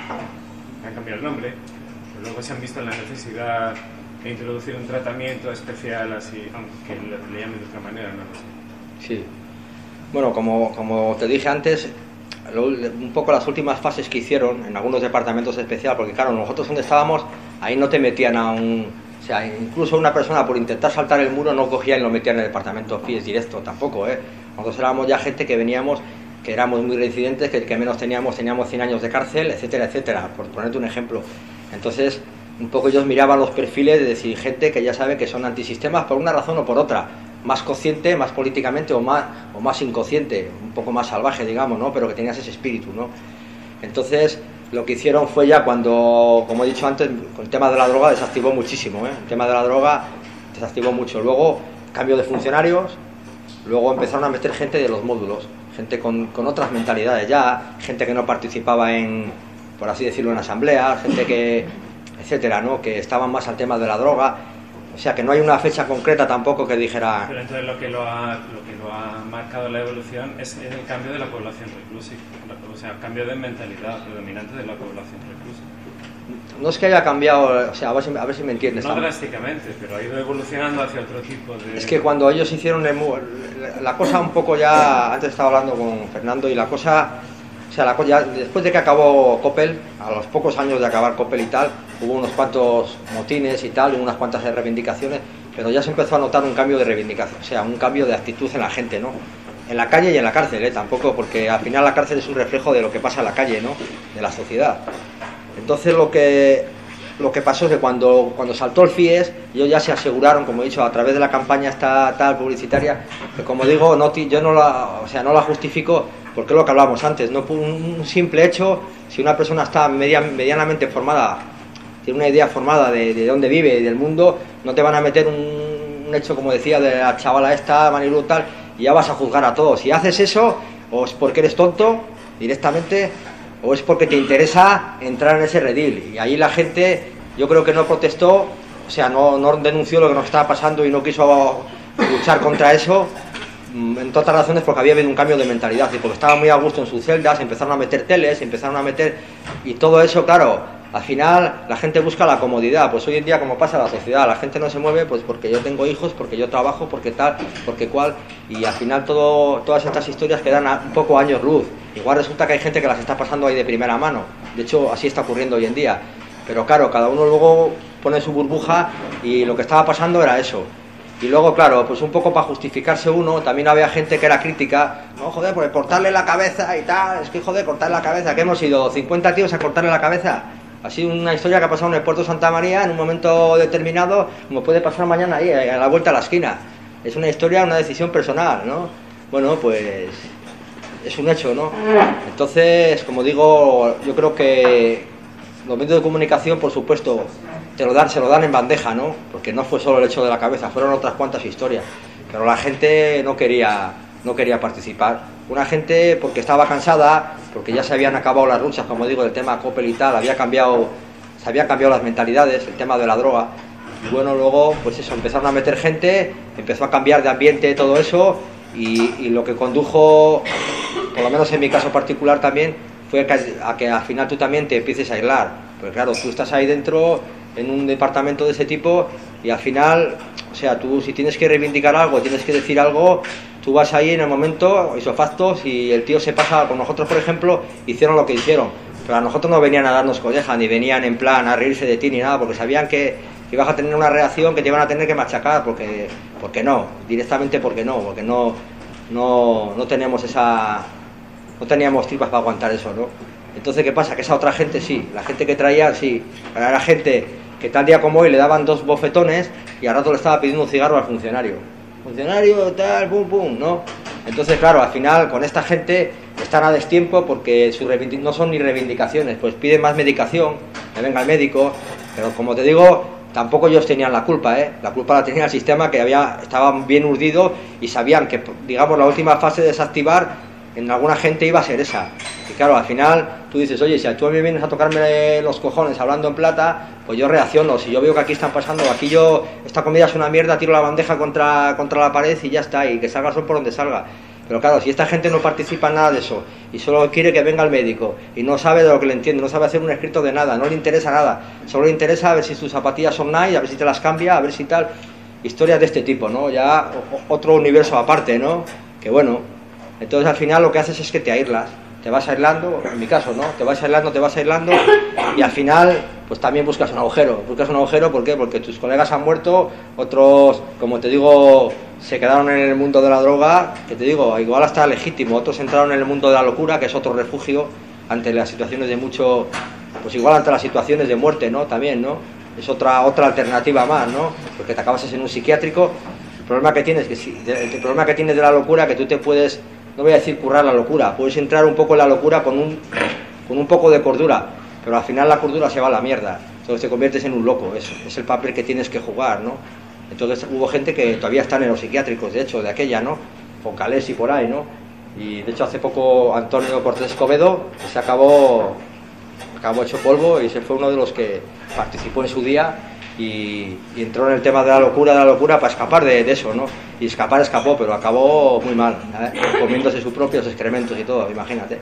han cambiado el nombre, pero luego se han visto en la necesidad de introducir un tratamiento especial así, aunque le, le llamen de otra manera, no lo sé. Sí. Bueno, como, como te dije antes, lo, un poco las últimas fases que hicieron en algunos departamentos especiales, porque claro, nosotros donde estábamos, ahí no te metían a un... O sea, incluso una persona por intentar saltar el muro no cogía y lo metía en el departamento F I E S directo, tampoco, ¿eh? Nosotros éramos ya gente que veníamos, que éramos muy reincidentes, que el que menos teníamos, teníamos cien años de cárcel, etcétera, etcétera, por ponerte un ejemplo. Entonces, un poco ellos miraban los perfiles de decir gente que ya sabe que son antisistemas por una razón o por otra, más consciente, más políticamente o más, o más inconsciente, un poco más salvaje, digamos, ¿no? Pero que tenías ese espíritu, ¿no? Entonces, lo que hicieron fue ya cuando, como he dicho antes, con el tema de la droga desactivó muchísimo, ¿eh? El tema de la droga desactivó mucho. Luego, cambio de funcionarios, luego empezaron a meter gente de los módulos, gente con, con otras mentalidades ya, gente que no participaba en, por así decirlo, en asambleas, gente que, etcétera, ¿no? Que estaban más al tema de la droga. O sea, que no hay una fecha concreta tampoco que dijera... Pero entonces lo que lo ha, lo que lo ha marcado la evolución es el cambio de la población reclusa, o sea, el cambio de mentalidad predominante de la población reclusa. No es que haya cambiado, o sea, a ver si, a ver si me entiendes. No drásticamente, pero ha ido evolucionando hacia otro tipo de... Es que cuando ellos hicieron el, la cosa un poco ya... Antes estaba hablando con Fernando y la cosa... O sea, la cosa, después de que acabó Coppel, a los pocos años de acabar Coppel y tal, hubo unos cuantos motines y tal, unas cuantas reivindicaciones, pero ya se empezó a notar un cambio de reivindicación, o sea, un cambio de actitud en la gente, ¿no? En la calle y en la cárcel, ¿eh? Tampoco, porque al final la cárcel es un reflejo de lo que pasa en la calle, ¿no? De la sociedad. Entonces lo que, lo que pasó es que cuando, cuando saltó el F I E S, ellos ya se aseguraron, como he dicho, a través de la campaña esta tal publicitaria, que como digo, no, yo no la, o sea, no la justifico, porque es lo que hablábamos antes, no un simple hecho, si una persona está media, medianamente formada, tiene una idea formada de, de dónde vive y del mundo, no te van a meter un, un hecho, como decía, de la chavala esta, Manilu tal, y ya vas a juzgar a todos. Si haces eso, o es porque eres tonto, directamente, o es porque te interesa entrar en ese redil. Y ahí la gente, yo creo que no protestó, o sea, no, no denunció lo que nos estaba pasando y no quiso luchar contra eso, en todas razones porque había habido un cambio de mentalidad y porque estaban muy a gusto en sus celdas, empezaron a meter teles, empezaron a meter... Y todo eso, claro, al final la gente busca la comodidad. Pues hoy en día, como pasa en la sociedad, la gente no se mueve pues porque yo tengo hijos, porque yo trabajo, porque tal, porque cual, y al final todo, todas estas historias quedan a, un poco años luz. Igual resulta que hay gente que las está pasando ahí de primera mano, de hecho así está ocurriendo hoy en día, pero claro, cada uno luego pone su burbuja y lo que estaba pasando era eso. Y luego, claro, pues un poco para justificarse uno, también había gente que era crítica, no, joder, pues cortarle la cabeza y tal, es que joder, cortarle la cabeza, que hemos ido cincuenta tíos a cortarle la cabeza. Ha sido una historia que ha pasado en el puerto Santa María en un momento determinado, como puede pasar mañana ahí, a la vuelta a la esquina. Es una historia, una decisión personal, ¿no? Bueno, pues es un hecho, ¿no? Entonces, como digo, yo creo que los medios de comunicación, por supuesto, te lo dan, se lo dan en bandeja, ¿no? Porque no fue solo el hecho de la cabeza, fueron otras cuantas historias. Pero la gente no quería, no quería participar. Una gente porque estaba cansada, porque ya se habían acabado las luchas, como digo, del tema Coppel y tal, había cambiado, se habían cambiado las mentalidades, el tema de la droga. Y bueno, luego, pues eso, empezaron a meter gente, empezó a cambiar de ambiente todo eso, y, y lo que condujo, por lo menos en mi caso particular también, fue a que al final tú también te empieces a aislar. Porque claro, tú estás ahí dentro en un departamento de ese tipo y al final, o sea, tú si tienes que reivindicar algo, tienes que decir algo, tú vas ahí en el momento, isofacto, si el tío se pasa, con nosotros por ejemplo, hicieron lo que hicieron. pero a nosotros no venían a darnos colleja, ni venían en plan a reírse de ti ni nada, porque sabían que ibas a tener una reacción que te iban a tener que machacar, porque, porque no, directamente porque no, porque no, no, no tenemos esa, no teníamos tripas para aguantar eso, ¿no? Entonces, ¿qué pasa? Que esa otra gente sí, la gente que traía sí, era gente que tal día como hoy le daban dos bofetones y al rato le estaba pidiendo un cigarro al funcionario. Funcionario, tal, pum, pum, ¿no? Entonces, claro, al final con esta gente están a destiempo porque su no son ni reivindicaciones, pues piden más medicación, que venga el médico, pero como te digo, tampoco ellos tenían la culpa, ¿eh? La culpa la tenía el sistema, que había estaban bien urdido y sabían que, digamos, la última fase de desactivar en alguna gente iba a ser esa. Y claro, al final tú dices, oye, si tú a mí vienes a tocarme los cojones hablando en plata, pues yo reacciono. Si yo veo que aquí están pasando, aquí yo, esta comida es una mierda, tiro la bandeja contra, contra la pared y ya está, y que salga el sol por donde salga. Pero claro, si esta gente no participa en nada de eso y solo quiere que venga el médico y no sabe de lo que le entiende, no sabe hacer un escrito de nada, no le interesa nada, solo le interesa a ver si sus zapatillas son Nike, a ver si te las cambia, a ver si tal, historias de este tipo, ¿no? Ya otro universo aparte, ¿no? Que bueno, entonces al final lo que haces es que te aíslas, te vas aislando, en mi caso, ¿no? Te vas aislando, te vas aislando y al final pues también buscas un agujero. Buscas un agujero, ¿por qué? Porque tus colegas han muerto, otros, como te digo, se quedaron en el mundo de la droga, que te digo, igual hasta legítimo, otros entraron en el mundo de la locura, que es otro refugio ante las situaciones de mucho, pues igual ante las situaciones de muerte, ¿no? También, ¿no? Es otra otra alternativa más, ¿no? Porque te acabas en un psiquiátrico. El problema que tienes, que si, el problema que tienes de la locura, que tú te puedes, no voy a decir currar la locura, puedes entrar un poco en la locura con un, con un poco de cordura, pero al final la cordura se va a la mierda, entonces te conviertes en un loco, es, es el papel que tienes que jugar, ¿no? Entonces hubo gente que todavía están en los psiquiátricos, de hecho, de aquella, ¿no? Con Calés y por ahí, ¿no? Y de hecho hace poco Antonio Cortés Escobedo se acabó, acabó hecho polvo y se fue uno de los que participó en su día y, y entró en el tema de la locura, de la locura para escapar de, de eso, ¿no? Y escapar escapó, pero acabó muy mal, ¿eh? Comiéndose sus propios excrementos y todo, imagínate.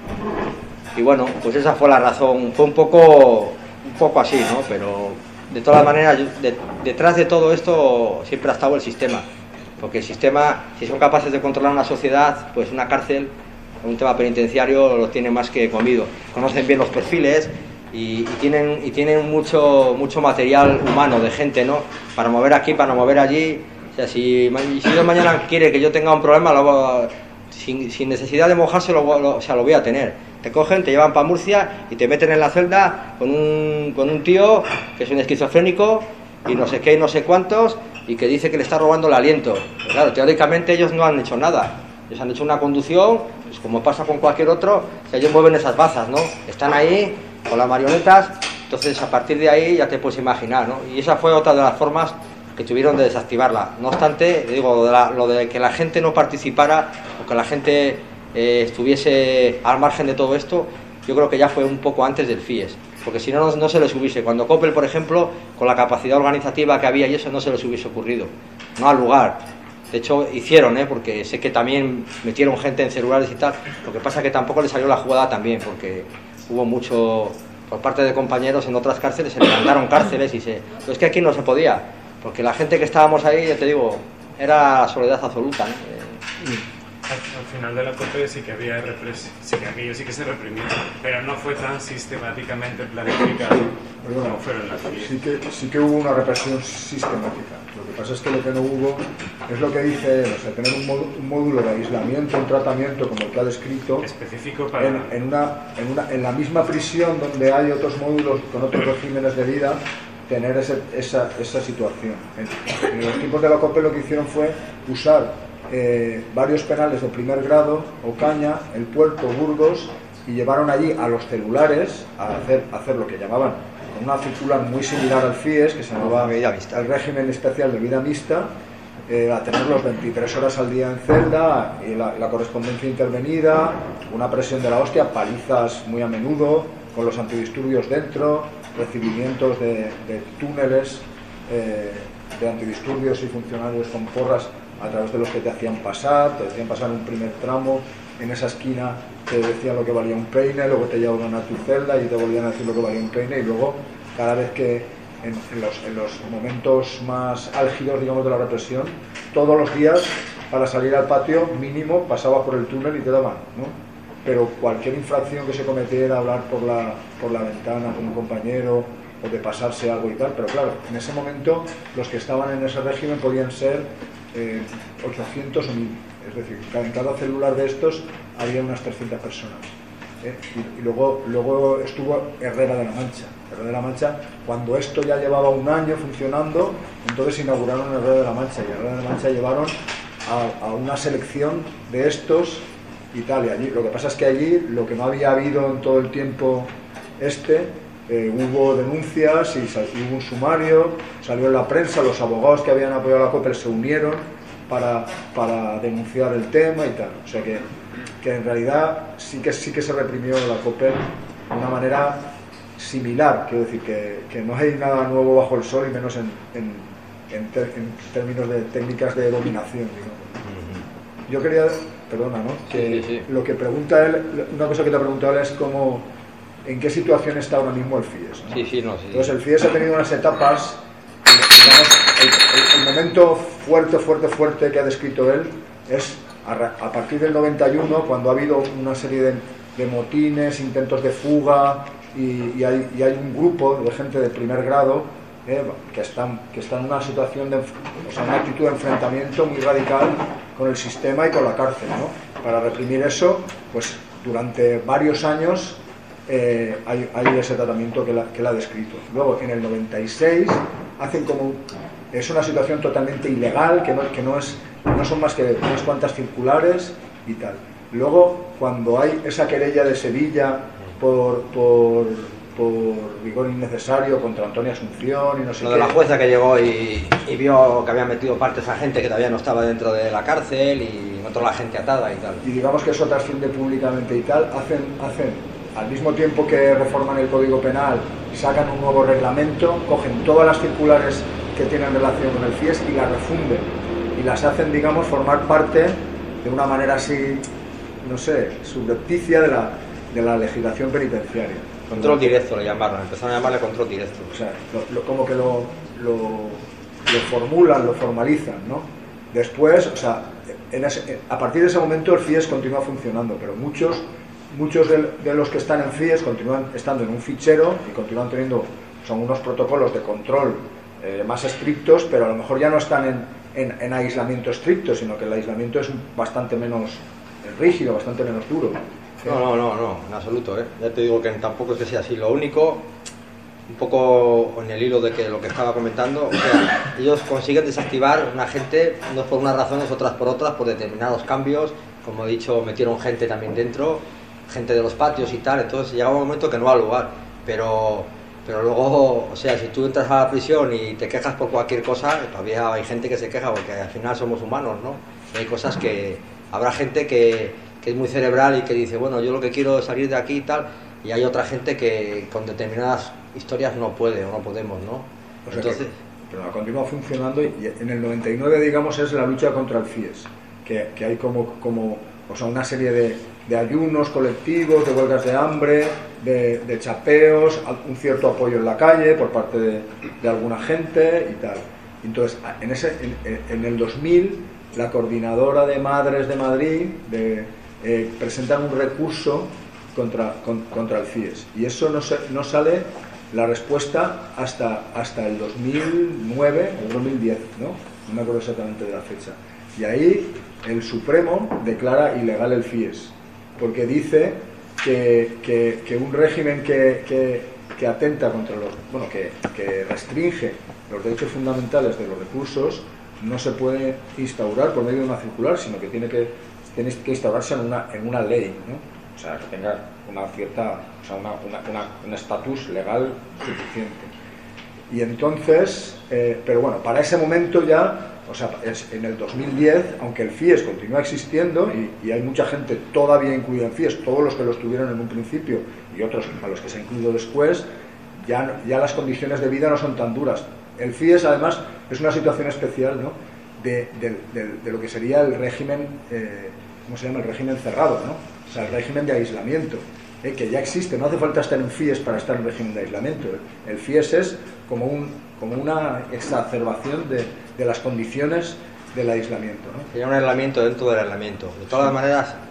Y bueno, pues esa fue la razón, fue un poco, un poco así, ¿no? Pero de todas maneras, de, detrás de todo esto siempre ha estado el sistema, porque el sistema, si son capaces de controlar una sociedad, pues una cárcel, un tema penitenciario lo tiene más que comido. Conocen bien los perfiles y, y tienen, y tienen mucho, mucho material humano de gente, ¿no? Para mover aquí, para mover allí. O sea, si, si Dios mañana quiere que yo tenga un problema, lo, sin, sin necesidad de mojarse, lo, lo, o sea, lo voy a tener. Te cogen, te llevan para Murcia y te meten en la celda con un, con un tío que es un esquizofrénico y no sé qué y no sé cuántos y que dice que le está robando el aliento. Pero claro, teóricamente ellos no han hecho nada. Ellos han hecho una conducción, pues como pasa con cualquier otro, o sea, ellos mueven esas bazas, ¿no? Están ahí con las marionetas, entonces a partir de ahí ya te puedes imaginar, ¿no? Y esa fue otra de las formas que tuvieron de desactivarla. No obstante, digo, lo de, la, lo de que la gente no participara o que la gente eh, estuviese al margen de todo esto, yo creo que ya fue un poco antes del FIES, porque si no, no, no se les hubiese, cuando Coppel, por ejemplo, con la capacidad organizativa que había y eso, no se les hubiese ocurrido, no al lugar. De hecho, hicieron, ¿eh? Porque sé que también metieron gente en celulares y tal, lo que pasa es que tampoco les salió la jugada también, porque hubo mucho, por parte de compañeros en otras cárceles, se levantaron cárceles y se... Pero es que aquí no se podía, porque la gente que estábamos ahí, ya te digo, era soledad absoluta, ¿no? Eh, Al, al final de la COPE sí que había represión, sí que aquello sí que se reprimió, pero no fue tan sistemáticamente planificado como fueron las FIES. Sí que, sí que hubo una represión sistemática. Lo que pasa es que lo que no hubo es lo que dice él, o sea, tener un, módulo, un módulo de aislamiento, un tratamiento como el que ha descrito, específico para... en, en, una, en, una, en la misma prisión donde hay otros módulos con otros regímenes de vida, tener ese, esa, esa situación. En, en los tiempos de la COPE lo que hicieron fue usar Eh, varios penales de primer grado, Ocaña, El Puerto, Burgos, y llevaron allí a los celulares a hacer, a hacer lo que llamaban con una circular muy similar al FIES, que se llamaba el régimen especial de vida mixta, eh, a tenerlos veintitrés horas al día en celda, y la, la correspondencia intervenida, una presión de la hostia, palizas muy a menudo, con los antidisturbios dentro, recibimientos de, de túneles eh, de antidisturbios y funcionarios con porras a través de los que te hacían pasar, te hacían pasar un primer tramo, en esa esquina te decían lo que valía un peine, luego te llevaban a tu celda y te volvían a decir lo que valía un peine, y luego cada vez que en, en, los, en los momentos más álgidos, digamos, de la represión, todos los días para salir al patio mínimo pasabas por el túnel y te daban, ¿no? pero cualquier infracción que se cometiera, hablar por la, por la ventana con un compañero o de pasarse algo y tal, pero claro, en ese momento los que estaban en ese régimen podían ser eh, ochocientos o mil, es decir, en cada celular de estos había unas trescientas personas. ¿eh? Y, y luego, luego estuvo Herrera de la Mancha. Herrera de la Mancha, cuando esto ya llevaba un año funcionando, entonces inauguraron Herrera de la Mancha, y Herrera de la Mancha llevaron a, a una selección de estos y tal, y allí, lo que pasa es que allí, lo que no había habido en todo el tiempo este, eh, hubo denuncias y, sal, y hubo un sumario, salió en la prensa, los abogados que habían apoyado a la COPEL se unieron para, para denunciar el tema y tal, o sea que, que en realidad sí que, sí que se reprimió la COPEL de una manera similar, quiero decir que, que no hay nada nuevo bajo el sol y menos en, en, en, ter, en términos de técnicas de dominación, digamos. Yo quería, perdona, ¿no? Que sí, sí, sí. Lo que pregunta él, una cosa que te ha preguntado él es cómo, en qué situación está ahora mismo el FIES, ¿no? Sí, sí, no, sí. Entonces el FIES ha tenido unas etapas, digamos, el, el, el momento fuerte, fuerte, fuerte que ha descrito él es a, a partir del noventa y uno, cuando ha habido una serie de, de motines, intentos de fuga, y, y, hay, y hay un grupo de gente de primer grado eh, que, están, que está en una situación de, o sea, una actitud de enfrentamiento muy radical con el sistema y con la cárcel, ¿no? Para reprimir eso, pues durante varios años eh, hay, hay ese tratamiento que él, que él ha descrito. Luego en el noventa y seis hacen como, es una situación totalmente ilegal, que no, que no, es, no son más que unas cuantas circulares y tal. Luego cuando hay esa querella de Sevilla por, por, por rigor innecesario contra Antonia Asunción y no sé Lo qué. de la jueza que llegó y, y vio que habían metido partes a gente que todavía no estaba dentro de la cárcel y encontró a la gente atada y tal. Y digamos que eso trasciende públicamente y tal, hacen, hacen al mismo tiempo que reforman el Código Penal, sacan un nuevo reglamento, cogen todas las circulares que tienen relación con el FIES y las refunden y las hacen, digamos, formar parte de una manera así, no sé, subrepticia de la de la legislación penitenciaria. Control directo le llamaron, empezaron a llamarle control directo. O sea, lo, lo, como que lo, lo, lo formulan, lo formalizan, ¿no? Después, o sea, en ese, a partir de ese momento el FIES continúa funcionando, pero muchos, muchos de, de los que están en FIES continúan estando en un fichero y continúan teniendo, son unos protocolos de control eh, más estrictos, pero a lo mejor ya no están en, en, en aislamiento estricto, sino que el aislamiento es bastante menos rígido, bastante menos duro. No, no, no, no, en absoluto, ¿eh? Ya te digo que tampoco es que sea así. Lo único, un poco en el hilo de que lo que estaba comentando, o sea, ellos consiguen desactivar una gente, unos por unas razones, otras por otras, por determinados cambios. Como he dicho, metieron gente también dentro, gente de los patios y tal, entonces llegaba un momento que no va al lugar. Pero, pero luego, o sea, si tú entras a la prisión y te quejas por cualquier cosa, todavía hay gente que se queja porque al final somos humanos, ¿no? Y hay cosas que, habrá gente que... que es muy cerebral y que dice, bueno, yo lo que quiero es salir de aquí y tal, y hay otra gente que con determinadas historias no puede o no podemos, ¿no? O sea Entonces, que, pero continúa funcionando y en el noventa y nueve, digamos, es la lucha contra el FIES, que, que hay como, como o sea, una serie de, de ayunos colectivos, de huelgas de hambre, de, de chapeos, un cierto apoyo en la calle por parte de, de alguna gente y tal. Entonces, en, ese, en, en el dos mil, la coordinadora de madres de Madrid de, eh, presentan un recurso contra, con, contra el FIES y eso no, se, no sale la respuesta hasta, hasta el dos mil nueve o dos mil diez, ¿no? No me acuerdo exactamente de la fecha. Y ahí el Supremo declara ilegal el FIES porque dice que, que, que un régimen que, que, que atenta contra los, bueno, que, que restringe los derechos fundamentales de los reclusos no se puede instaurar por medio de una circular, sino que tiene que, tiene que instaurarse en una, en una ley, ¿no? O sea, que tenga una cierta, o sea, una, una, una, un estatus legal suficiente. Y entonces, eh, pero bueno, para ese momento ya, o sea, es en el dos mil diez, aunque el FIES continúa existiendo y, y hay mucha gente todavía incluida en FIES, todos los que lo estuvieron en un principio y otros a los que se ha incluido después, ya, ya las condiciones de vida no son tan duras. El FIES, además, es una situación especial, ¿no? de, de, de, de lo que sería el régimen, eh, ¿cómo se llama? El régimen cerrado, ¿no? O sea, el régimen de aislamiento, ¿eh? Que ya existe, no hace falta estar en FIES para estar en régimen de aislamiento. El FIES es como, un, como una exacerbación de, de las condiciones del aislamiento, ¿no? Sería un aislamiento dentro del aislamiento. De todas maneras,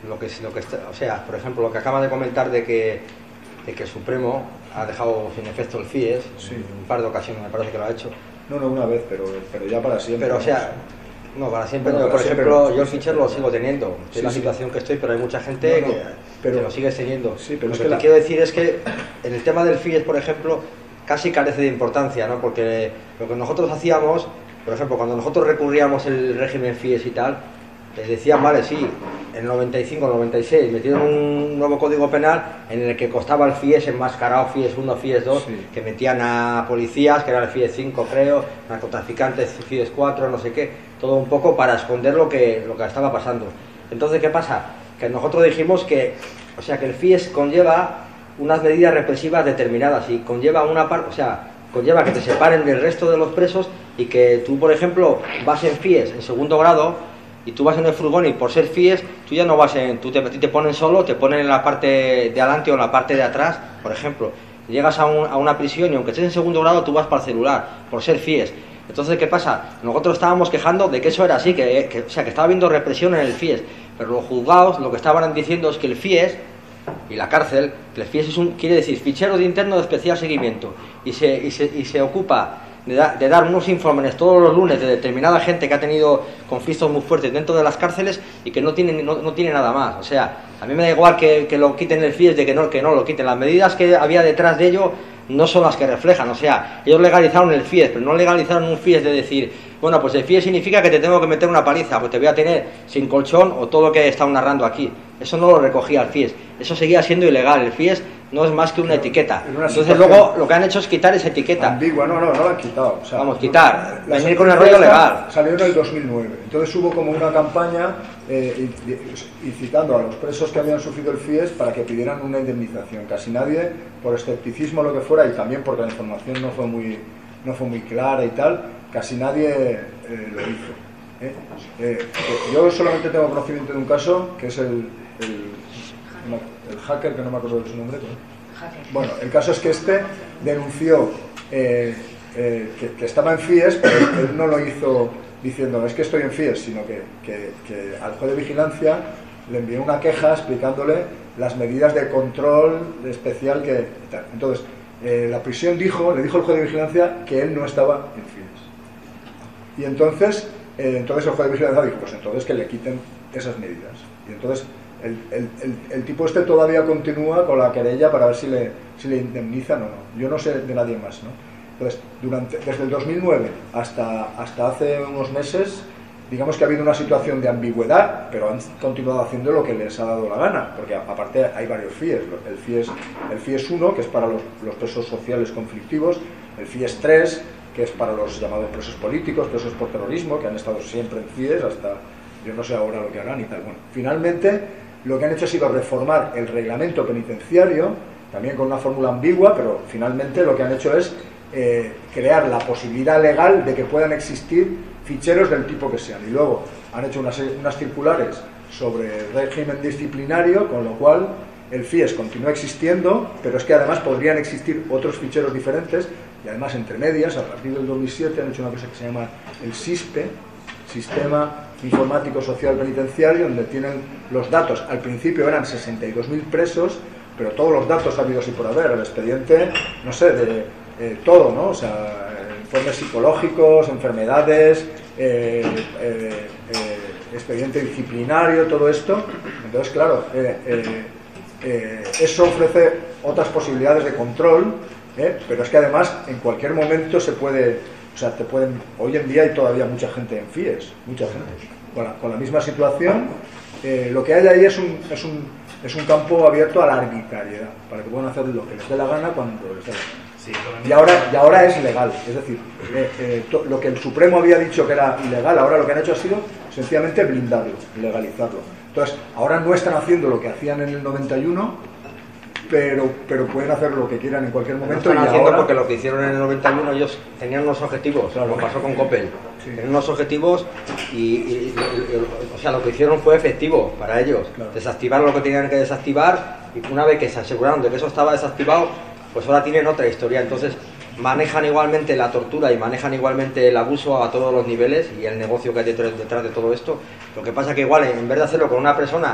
lo que, lo que está, o sea, por ejemplo, lo que acaba de comentar de que, de que el Supremo ha dejado sin efecto el F I E S, sí. en un par de ocasiones me parece que lo ha hecho. No, no, una vez, pero, pero ya para siempre. Pero, o sea, no, para siempre, bueno, no, para por siempre ejemplo, no. yo el fichero lo sigo teniendo, estoy sí, en la sí. situación que estoy, pero hay mucha gente no, no, que, pero, que lo sigue teniendo. Sí, pero lo es que, que te la... quiero decir es que en el tema del F I E S, por ejemplo, casi carece de importancia, ¿no? Porque lo que nosotros hacíamos, por ejemplo, cuando nosotros recurríamos el régimen F I E S y tal, les decían, vale, sí, en el noventa y cinco, noventa y seis metieron un nuevo código penal en el que costaba el F I E S enmascarado, F I E S uno, F I E S dos, sí. que metían a policías, que era el F I E S cinco creo, narcotraficantes, F I E S cuatro, no sé qué, todo un poco para esconder lo que, lo que estaba pasando. Entonces, ¿qué pasa? Que nosotros dijimos que, o sea, que el F I E S conlleva unas medidas represivas determinadas y conlleva una parte, o sea, conlleva que te separen del resto de los presos y que tú, por ejemplo, vas en F I E S en segundo grado y tú vas en el furgón y por ser F I E S tú ya no vas en, tú te, te ponen solo, te ponen en la parte de adelante o en la parte de atrás, por ejemplo, llegas a, un, a una prisión y aunque estés en segundo grado tú vas para el celular, por ser F I E S. Entonces, ¿qué pasa? Nosotros estábamos quejando de que eso era así, que, que, o sea, que estaba habiendo represión en el F I E S, pero los juzgados lo que estaban diciendo es que el F I E S y la cárcel, el F I E S es un, quiere decir fichero de interno de especial seguimiento y se, y se, y se ocupa de, da, de dar unos informes todos los lunes de determinada gente que ha tenido conflictos muy fuertes dentro de las cárceles y que no tiene, no, no tiene nada más. O sea, a mí me da igual que, que lo quiten el F I E S de que no, que no lo quiten. Las medidas que había detrás de ello no son las que reflejan. O sea, ellos legalizaron el F I E S, pero no legalizaron un F I E S de decir, bueno, pues el F I E S significa que te tengo que meter una paliza, pues te voy a tener sin colchón o todo lo que he estado narrando aquí. Eso no lo recogía el F I E S. Eso seguía siendo ilegal. El F I E S no es más que una etiqueta. Una Entonces luego lo que han hecho es quitar esa etiqueta. Ambigua, no, no, no la han quitado. O sea, Vamos, quitar, la venir con el rollo legal. Salió en el dos mil nueve. Entonces hubo como una campaña eh, incitando a los presos que habían sufrido el F I E S para que pidieran una indemnización. Casi nadie, por escepticismo o lo que fuera, y también porque la información no fue muy, no fue muy clara y tal, casi nadie eh, lo hizo. ¿eh? Eh, yo solamente tengo conocimiento de un caso, que es el, el el hacker, que no me acuerdo de su nombre. Bueno, el caso es que este denunció eh, eh, que, que estaba en F I E S, pero él no lo hizo diciendo es que estoy en F I E S, sino que, que, que al juez de vigilancia le envió una queja explicándole las medidas de control especial que tal. Entonces, eh, la prisión dijo, le dijo al juez de vigilancia que él no estaba en F I E S. Y entonces, eh, entonces el juez de vigilancia dijo, pues entonces que le quiten esas medidas. Y entonces El, el, el, el tipo este todavía continúa con la querella para ver si le, si le indemnizan o no. Yo no sé de nadie más, ¿no? Entonces, durante, desde el dos mil nueve hasta, hasta hace unos meses, digamos que ha habido una situación de ambigüedad, pero han continuado haciendo lo que les ha dado la gana, porque aparte hay varios F I E S. El F I E S, el F I E S uno, que es para los, los presos sociales conflictivos, el F I E S tres, que es para los llamados presos políticos, presos por terrorismo, que han estado siempre en F I E S, hasta yo no sé ahora lo que harán y tal. Bueno, finalmente lo que han hecho ha sido reformar el reglamento penitenciario, también con una fórmula ambigua, pero finalmente lo que han hecho es eh, crear la posibilidad legal de que puedan existir ficheros del tipo que sean. Y luego han hecho unas, unas circulares sobre el régimen disciplinario, con lo cual el F I E S continúa existiendo, pero es que además podrían existir otros ficheros diferentes, y además entre medias, a partir del dos mil siete han hecho una cosa que se llama el SISPE, Sistema Informático Social Penitenciario, donde tienen los datos. Al principio eran sesenta y dos mil presos, pero todos los datos habidos y por haber, el expediente, no sé, de eh, todo, ¿no? O sea, informes psicológicos, enfermedades, eh, eh, eh, expediente disciplinario, todo esto. Entonces, claro, eh, eh, eh, eso ofrece otras posibilidades de control, eh, pero es que además en cualquier momento se puede... O sea, te pueden, hoy en día hay todavía mucha gente en F I E S, mucha gente, con la, con la misma situación. Eh, lo que hay ahí es un, es, un, es un campo abierto a la arbitrariedad, para que puedan hacer lo que les dé la gana cuando les dé la gana. Sí, y, ahora, y ahora es legal, es decir, eh, eh, to, lo que el Supremo había dicho que era ilegal, ahora lo que han hecho ha sido sencillamente blindarlo, legalizarlo. Entonces, ahora no están haciendo lo que hacían en el noventa y uno, Pero, pero pueden hacer lo que quieran en cualquier momento. Lo están y haciendo ahora... porque lo que hicieron en el noventa y uno ellos tenían unos objetivos, claro, lo pasó con Coppel, sí. Tenían unos objetivos y, y, y, o sea, lo que hicieron fue efectivo para ellos, claro. Desactivar lo que tenían que desactivar, y una vez que se aseguraron de que eso estaba desactivado, pues ahora tienen otra historia. Entonces manejan igualmente la tortura y manejan igualmente el abuso a todos los niveles y el negocio que hay detrás, detrás de todo esto. Lo que pasa que igual en vez de hacerlo con una persona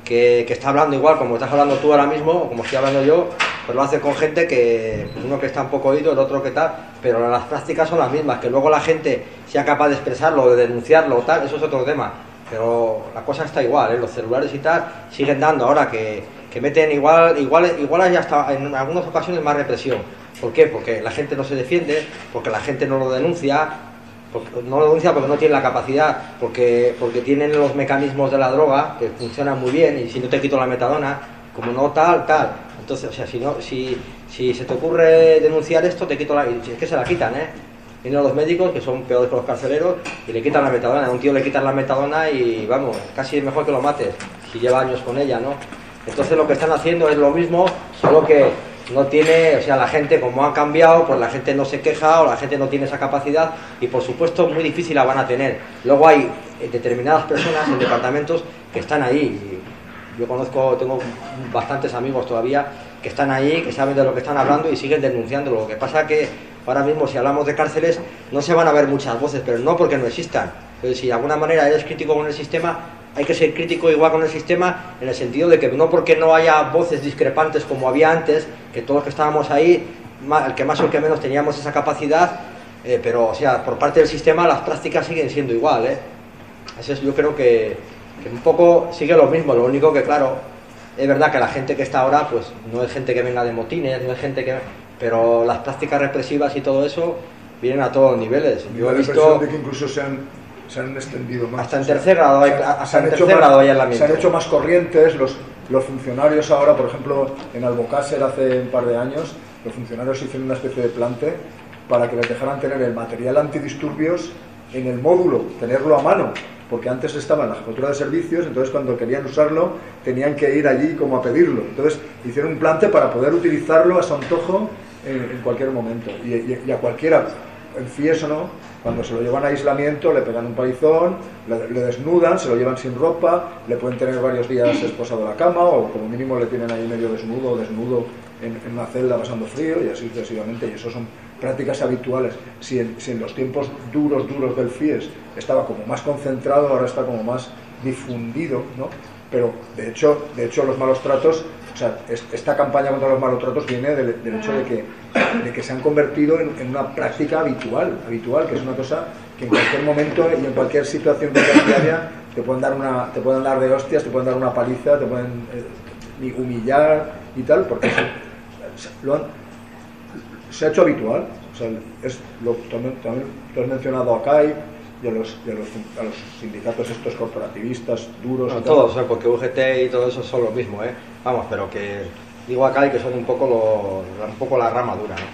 que, que está hablando igual como estás hablando tú ahora mismo, o como estoy hablando yo, pues lo hace con gente que, uno que está un poco oído, el otro que tal, pero las prácticas son las mismas, que luego la gente sea capaz de expresarlo, de denunciarlo o tal, eso es otro tema, pero la cosa está igual, ¿eh? Los celulares y tal siguen dando ahora que, que meten igual, igual, igual hay hasta en algunas ocasiones más represión. ¿Por qué? Porque la gente no se defiende, porque la gente no lo denuncia, porque, no lo denuncia porque no tiene la capacidad, porque, porque tienen los mecanismos de la droga que funcionan muy bien, y si no te quito la metadona, como no tal, tal. Entonces, o sea, si, no, si, si se te ocurre denunciar esto, te quito la... Y es que se la quitan, ¿eh? Vienen los médicos, que son peores que los carceleros, y le quitan la metadona. A un tío le quitan la metadona y, vamos, casi es mejor que lo mates, si lleva años con ella, ¿no? Entonces lo que están haciendo es lo mismo, solo que no tiene, o sea, la gente, como ha cambiado, pues la gente no se queja, o la gente no tiene esa capacidad, y por supuesto muy difícil la van a tener. Luego hay determinadas personas en departamentos que están ahí. Yo conozco, tengo bastantes amigos todavía que están ahí, que saben de lo que están hablando y siguen denunciándolo. Lo que pasa que ahora mismo, si hablamos de cárceles, no se van a ver muchas voces, pero no porque no existan. Pero si de alguna manera eres crítico con el sistema, hay que ser crítico igual con el sistema, en el sentido de que no porque no haya voces discrepantes como había antes, que todos los que estábamos ahí, el que más o el que menos teníamos esa capacidad, eh, pero o sea, por parte del sistema las prácticas siguen siendo igual, ¿eh? Eso es, yo creo que, que un poco sigue lo mismo, lo único que claro, es verdad que la gente que está ahora, pues no es gente que venga de motines, no es gente que... pero las prácticas represivas y todo eso vienen a todos los niveles. Yo he visto... de que incluso se han, se han extendido más. Hasta en tercer grado hay, hasta en tercer más, grado hay aislamiento. Se han hecho más corrientes, los, los funcionarios ahora, por ejemplo, en Albocácer hace un par de años, los funcionarios hicieron una especie de plante para que les dejaran tener el material antidisturbios en el módulo, tenerlo a mano, porque antes estaba en la jefatura de servicios, entonces cuando querían usarlo tenían que ir allí como a pedirlo. Entonces hicieron un plante para poder utilizarlo a su antojo en, en cualquier momento, y, y, y a cualquiera, en F I E S o no, cuando se lo llevan a aislamiento le pegan un palizón, le, le desnudan, se lo llevan sin ropa, le pueden tener varios días esposado a la cama, o como mínimo le tienen ahí medio desnudo o desnudo en, en una celda pasando frío, y así sucesivamente, y eso son prácticas habituales. Si en, si en los tiempos duros, duros del F I E S estaba como más concentrado, ahora está como más difundido, ¿no? Pero de hecho, de hecho los malos tratos, o sea, es, esta campaña contra los malos tratos viene del, del hecho de que, de que se han convertido en, en una práctica habitual, habitual, que es una cosa que en cualquier momento y en cualquier situación diaria te pueden dar una, te pueden dar de hostias, te pueden dar una paliza, te pueden eh, humillar y tal, porque se, lo han, se ha hecho habitual. O sea, es lo, también, también lo has mencionado a C A I y a los, y a los, a los sindicatos estos corporativistas duros. No, todos, ¿eh? Porque U G T y todo eso son lo mismo, ¿eh? Vamos, pero que digo a C A I que son un poco, lo, un poco la rama dura, ¿no?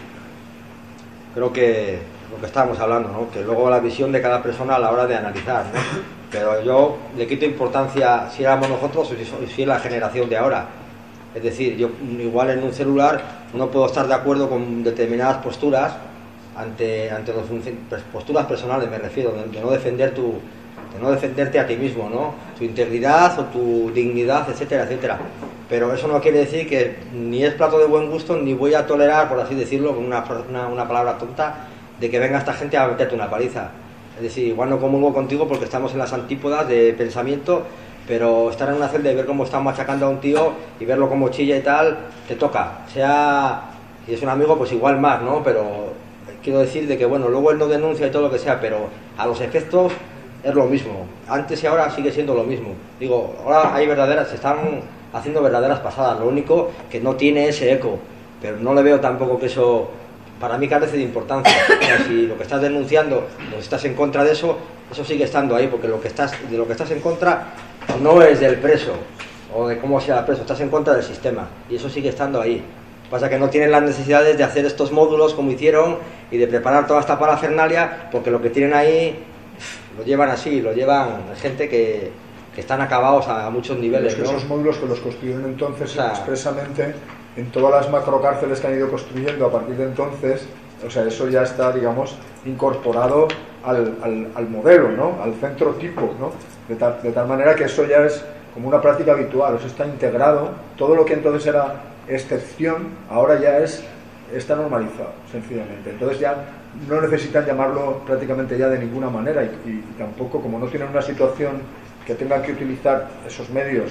Creo que lo que estábamos hablando, ¿no? Que luego la visión de cada persona a la hora de analizar, ¿no? Pero yo le quito importancia si éramos nosotros o si es la generación de ahora. Es decir, yo igual en un celular no puedo estar de acuerdo con determinadas posturas ante, ante los, posturas personales, me refiero, de, de no defender tu, de no defenderte a ti mismo, ¿no? Tu integridad o tu dignidad, etcétera, etcétera. Pero eso no quiere decir que ni es plato de buen gusto ni voy a tolerar, por así decirlo, con una, una, una palabra tonta, de que venga esta gente a meterte una paliza. Es decir, igual no comulgo contigo porque estamos en las antípodas de pensamiento, pero estar en una celda y ver cómo están machacando a un tío y verlo como chilla y tal, te toca. Sea, si es un amigo, pues igual más, ¿no? Pero quiero decir de que, bueno, luego él no denuncia y todo lo que sea, pero a los efectos es lo mismo. Antes y ahora sigue siendo lo mismo. Digo, ahora hay verdaderas, se están haciendo verdaderas pasadas, lo único que no tiene ese eco, pero no le veo tampoco que eso, para mí carece de importancia. O sea, si lo que estás denunciando, o estás en contra de eso, eso sigue estando ahí, porque lo que estás, de lo que estás en contra no es del preso o de cómo sea el preso, estás en contra del sistema y eso sigue estando ahí. Pasa que no tienen las necesidades de hacer estos módulos como hicieron y de preparar toda esta parafernalia, porque lo que tienen ahí lo llevan así, lo llevan gente que, que están acabados a, a muchos niveles. Es que ¿no? Esos módulos que los construyeron entonces, o sea, expresamente en todas las macrocárceles que han ido construyendo a partir de entonces, o sea, eso ya está, digamos, incorporado al, al, al modelo, ¿no? Al centro tipo, ¿no? De tal, de tal manera que eso ya es como una práctica habitual, o sea, está integrado, todo lo que entonces era excepción, ahora ya es está normalizado, sencillamente. Entonces ya no necesitan llamarlo prácticamente ya de ninguna manera y, y tampoco, como no tienen una situación que tengan que utilizar esos medios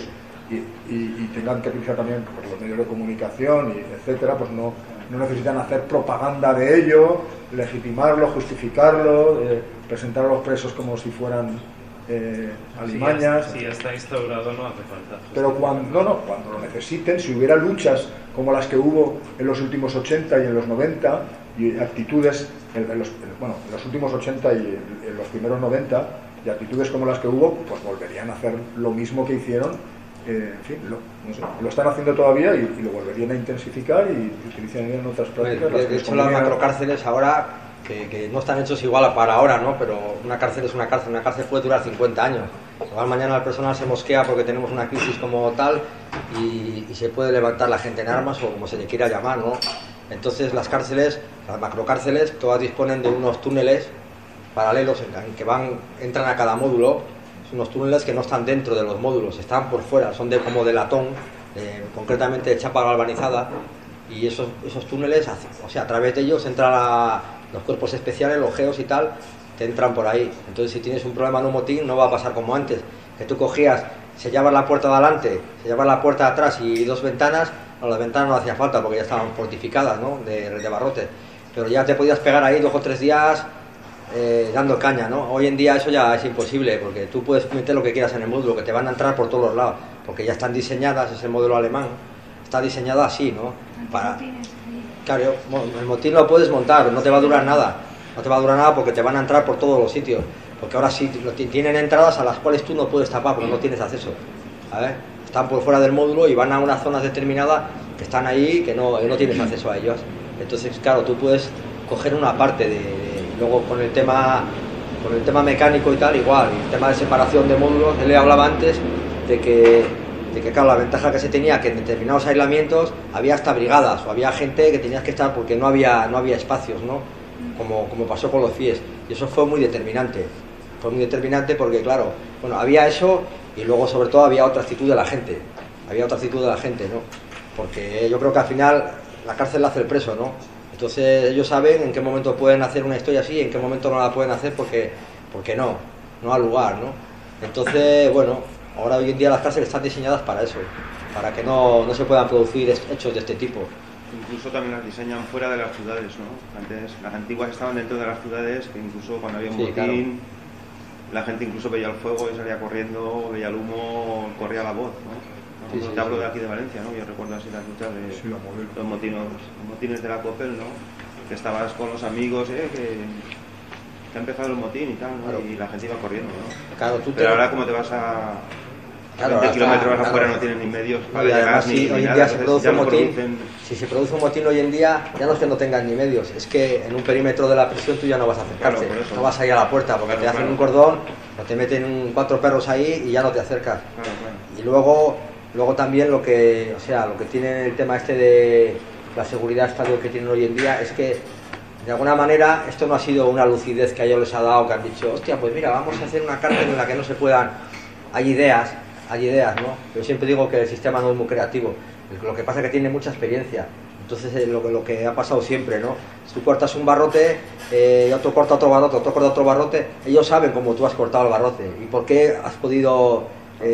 y, y, y tengan que utilizar también pues, los medios de comunicación, y etcétera, pues no, no necesitan hacer propaganda de ello, legitimarlo, justificarlo, eh, presentar a los presos como si fueran eh, alimañas. Si ya está instaurado no hace falta. Pero cuando, no, no, cuando lo necesiten, si hubiera luchas como las que hubo en los últimos ochenta y en los noventa, y actitudes, en, en los, en, bueno, en los últimos ochenta y en, en los primeros noventa, y actitudes como las que hubo, pues volverían a hacer lo mismo que hicieron, eh, en fin, lo, no sé, lo están haciendo todavía y, y lo volverían a intensificar y utilizarían otras prácticas. De, de hecho, las macrocárceles ahora, que, que no están hechos igual para ahora, ¿no? Pero una cárcel es una cárcel, una cárcel puede durar cincuenta años. Igual mañana el personal se mosquea porque tenemos una crisis como tal y, y se puede levantar la gente en armas o como se le quiera llamar, ¿no? Entonces las cárceles, las macrocárceles, todas disponen de unos túneles paralelos en que van, entran a cada módulo, son unos túneles que no están dentro de los módulos, están por fuera, son de como de latón, eh, concretamente de chapa galvanizada, y esos, esos túneles, o sea, a través de ellos entran la, los cuerpos especiales, los geos y tal, te entran por ahí. Entonces si tienes un problema en un motín no va a pasar como antes, que tú cogías, sellabas la puerta de adelante, sellabas la puerta de atrás y dos ventanas. No, las ventanas no hacía falta porque ya estaban fortificadas, ¿no? de, de barrotes, pero ya te podías pegar ahí dos o tres días eh, dando caña, ¿no? Hoy en día eso ya es imposible porque tú puedes meter lo que quieras en el módulo, que te van a entrar por todos los lados, porque ya están diseñadas, es el modelo alemán, está diseñado así, ¿no? Para... Claro, el motín lo puedes montar, no te va a durar nada, no te va a durar nada porque te van a entrar por todos los sitios, porque ahora sí tienen entradas a las cuales tú no puedes tapar porque no tienes acceso, ¿sabes? Están por fuera del módulo y van a unas zonas determinadas que están ahí que no, no tienes acceso a ellos. Entonces, claro, tú puedes coger una parte de, de luego con el tema con el tema mecánico y tal, igual, y el tema de separación de módulos. Él le hablaba antes de que, de que, claro, la ventaja que se tenía que en determinados aislamientos había hasta brigadas o había gente que tenías que estar porque no había, no había espacios, ¿no? Como, como pasó con los C I E S. Y eso fue muy determinante. Fue muy determinante porque, claro, bueno, había eso. Y luego, sobre todo, había otra actitud de la gente. Había otra actitud de la gente, ¿no? Porque yo creo que al final la cárcel la hace el preso, ¿no? Entonces ellos saben en qué momento pueden hacer una historia así y en qué momento no la pueden hacer porque, porque no, no al lugar, ¿no? Entonces, bueno, ahora hoy en día las cárceles están diseñadas para eso, para que no, no se puedan producir hechos de este tipo. Incluso también las diseñan fuera de las ciudades, ¿no? Antes, las antiguas estaban dentro de las ciudades, que incluso cuando había un sí, botín... Claro. La gente incluso veía el fuego y salía corriendo, veía el humo, corría la voz, ¿no? Sí, sí, te hablo sí. de aquí de Valencia, ¿no? Yo recuerdo así las luchas de Sí, lo modelo. los, motines, los motines de la COPEL, ¿no? Que estabas con los amigos, ¿eh? Que, que ha empezado el motín y tal, ¿no? Claro. Y la gente iba corriendo, ¿no? Claro, tú te... Pero ahora como te vas a... Claro, veinte kilómetros claro. afuera no tienes ni medios para Y llegar además, ni, si ni hoy en nada, día se entonces produce ya un no motín, producen... si se produce un motín hoy en día, ya no es que no tengas ni medios, es que en un perímetro de la prisión tú ya no vas a acercarte, Claro, por eso. no vas a ir a la puerta porque Claro, te hacen claro. un cordón, o te meten cuatro perros ahí y ya no te acercas. Claro, claro. Y luego, luego también lo que, o sea, lo que tiene el tema este de la seguridad estadio que tienen hoy en día es que de alguna manera esto no ha sido una lucidez que a ellos les ha dado, que han dicho, hostia, pues mira, vamos a hacer una cárcel en la que no se puedan, hay ideas, hay ideas, ¿no? Yo siempre digo que el sistema no es muy creativo, lo que pasa es que tiene mucha experiencia. Entonces eh, lo, lo que ha pasado siempre, ¿no? Si tú cortas un barrote, eh, y otro corta otro barrote, otro corta otro barrote, ellos saben cómo tú has cortado el barrote y por qué has podido,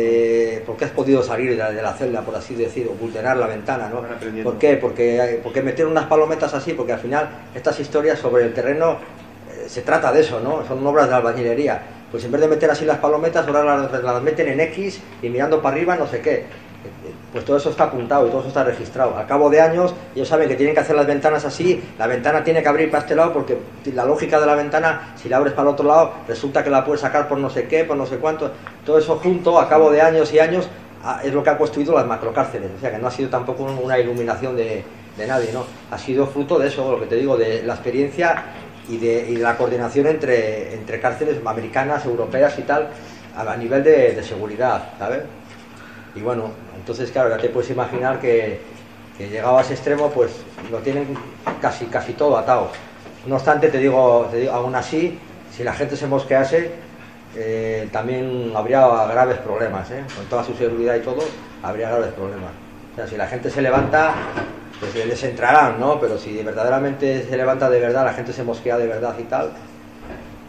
eh, por qué has podido salir de la, de la celda, por así decir, o vulnerar la ventana, ¿no? Van aprendiendo. ¿Por qué? Porque, porque meter unas palometas así, porque al final estas historias sobre el terreno eh, se trata de eso, ¿no? Son obras de albañilería. Pues en vez de meter así las palometas, ahora las, las meten en X y mirando para arriba no sé qué. Pues todo eso está apuntado y todo eso está registrado. Al cabo de años ellos saben que tienen que hacer las ventanas así, la ventana tiene que abrir para este lado porque la lógica de la ventana, si la abres para el otro lado, resulta que la puedes sacar por no sé qué, por no sé cuánto. Todo eso junto, a cabo de años y años, es lo que ha construido las macrocárceles. O sea que no ha sido tampoco una iluminación de, de nadie, ¿no? Ha sido fruto de eso, lo que te digo, de la experiencia y de, y de la coordinación entre, entre cárceles americanas, europeas y tal, a, a nivel de, de seguridad, ¿sabes? Y bueno, entonces claro, ya te puedes imaginar que, que llegado a ese extremo, pues lo tienen casi casi todo atado. No obstante, te digo, te digo aún así, si la gente se mosquease, eh, también habría graves problemas, ¿eh? Con toda su seguridad y todo, habría graves problemas. O sea, si la gente se levanta, pues les entrarán, ¿no? Pero si verdaderamente se levanta de verdad, la gente se mosquea de verdad y tal,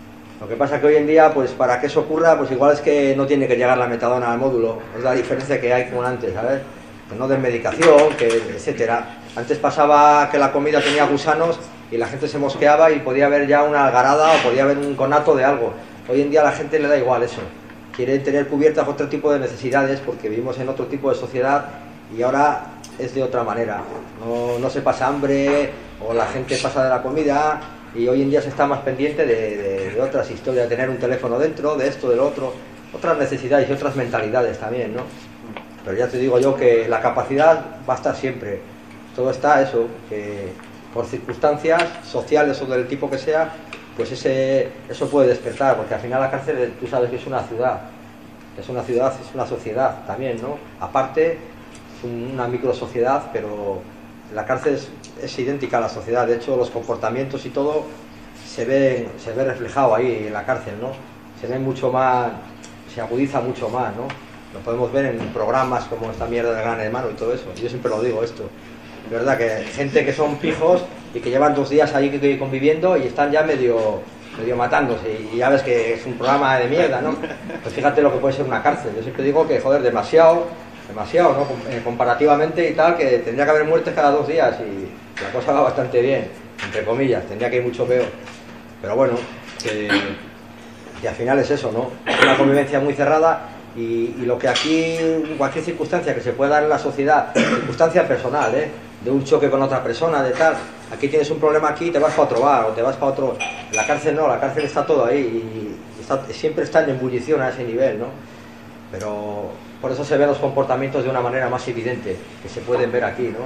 Lo que pasa que hoy en día, pues para que eso ocurra, pues igual es que no tiene que llegar la metadona al módulo. Es la diferencia que hay con antes, ¿sabes? Que no den medicación, que etcétera. Antes pasaba que la comida tenía gusanos y la gente se mosqueaba y podía haber ya una algarada o podía haber un conato de algo. Hoy en día a la gente le da igual eso. Quiere tener cubiertas otro tipo de necesidades porque vivimos en otro tipo de sociedad y ahora es de otra manera. No, no se pasa hambre o la gente pasa de la comida y hoy en día se está más pendiente de, de, de otras historias, de tener un teléfono dentro, de esto, de lo otro, otras necesidades y otras mentalidades también, ¿no? Pero ya te digo yo que la capacidad va a estar siempre. Todo está eso, que por circunstancias sociales o del tipo que sea, pues ese, eso puede despertar, porque al final la cárcel, tú sabes que es una ciudad, es una ciudad, es una sociedad también, ¿no? Aparte, es una microsociedad, pero la cárcel es, es idéntica a la sociedad. De hecho, los comportamientos y todo se ve, se ve reflejado ahí en la cárcel, ¿no? Se ve mucho más, se agudiza mucho más, ¿no? Lo podemos ver en programas como esta mierda de Gran Hermano y todo eso. Yo siempre lo digo esto. De verdad que gente que son pijos y que llevan dos días ahí conviviendo y están ya medio, medio matándose. Y ya ves que es un programa de mierda, ¿no? Pues fíjate lo que puede ser una cárcel. Yo siempre digo que, joder, demasiado, demasiado, ¿no? Comparativamente y tal, que tendría que haber muertes cada dos días y la cosa va bastante bien, entre comillas. Tendría que ir mucho peor. Pero bueno, que, que al final es eso, ¿no? Es una convivencia muy cerrada. Y, y lo que aquí, cualquier circunstancia que se pueda dar en la sociedad, circunstancia personal, ¿eh? De un choque con otra persona, de tal, aquí tienes un problema aquí, te vas para otro bar o te vas para otro. En la cárcel no, la cárcel está todo ahí y está, siempre está en ebullición a ese nivel, ¿no? Pero por eso se ven los comportamientos de una manera más evidente, que se pueden ver aquí, ¿no?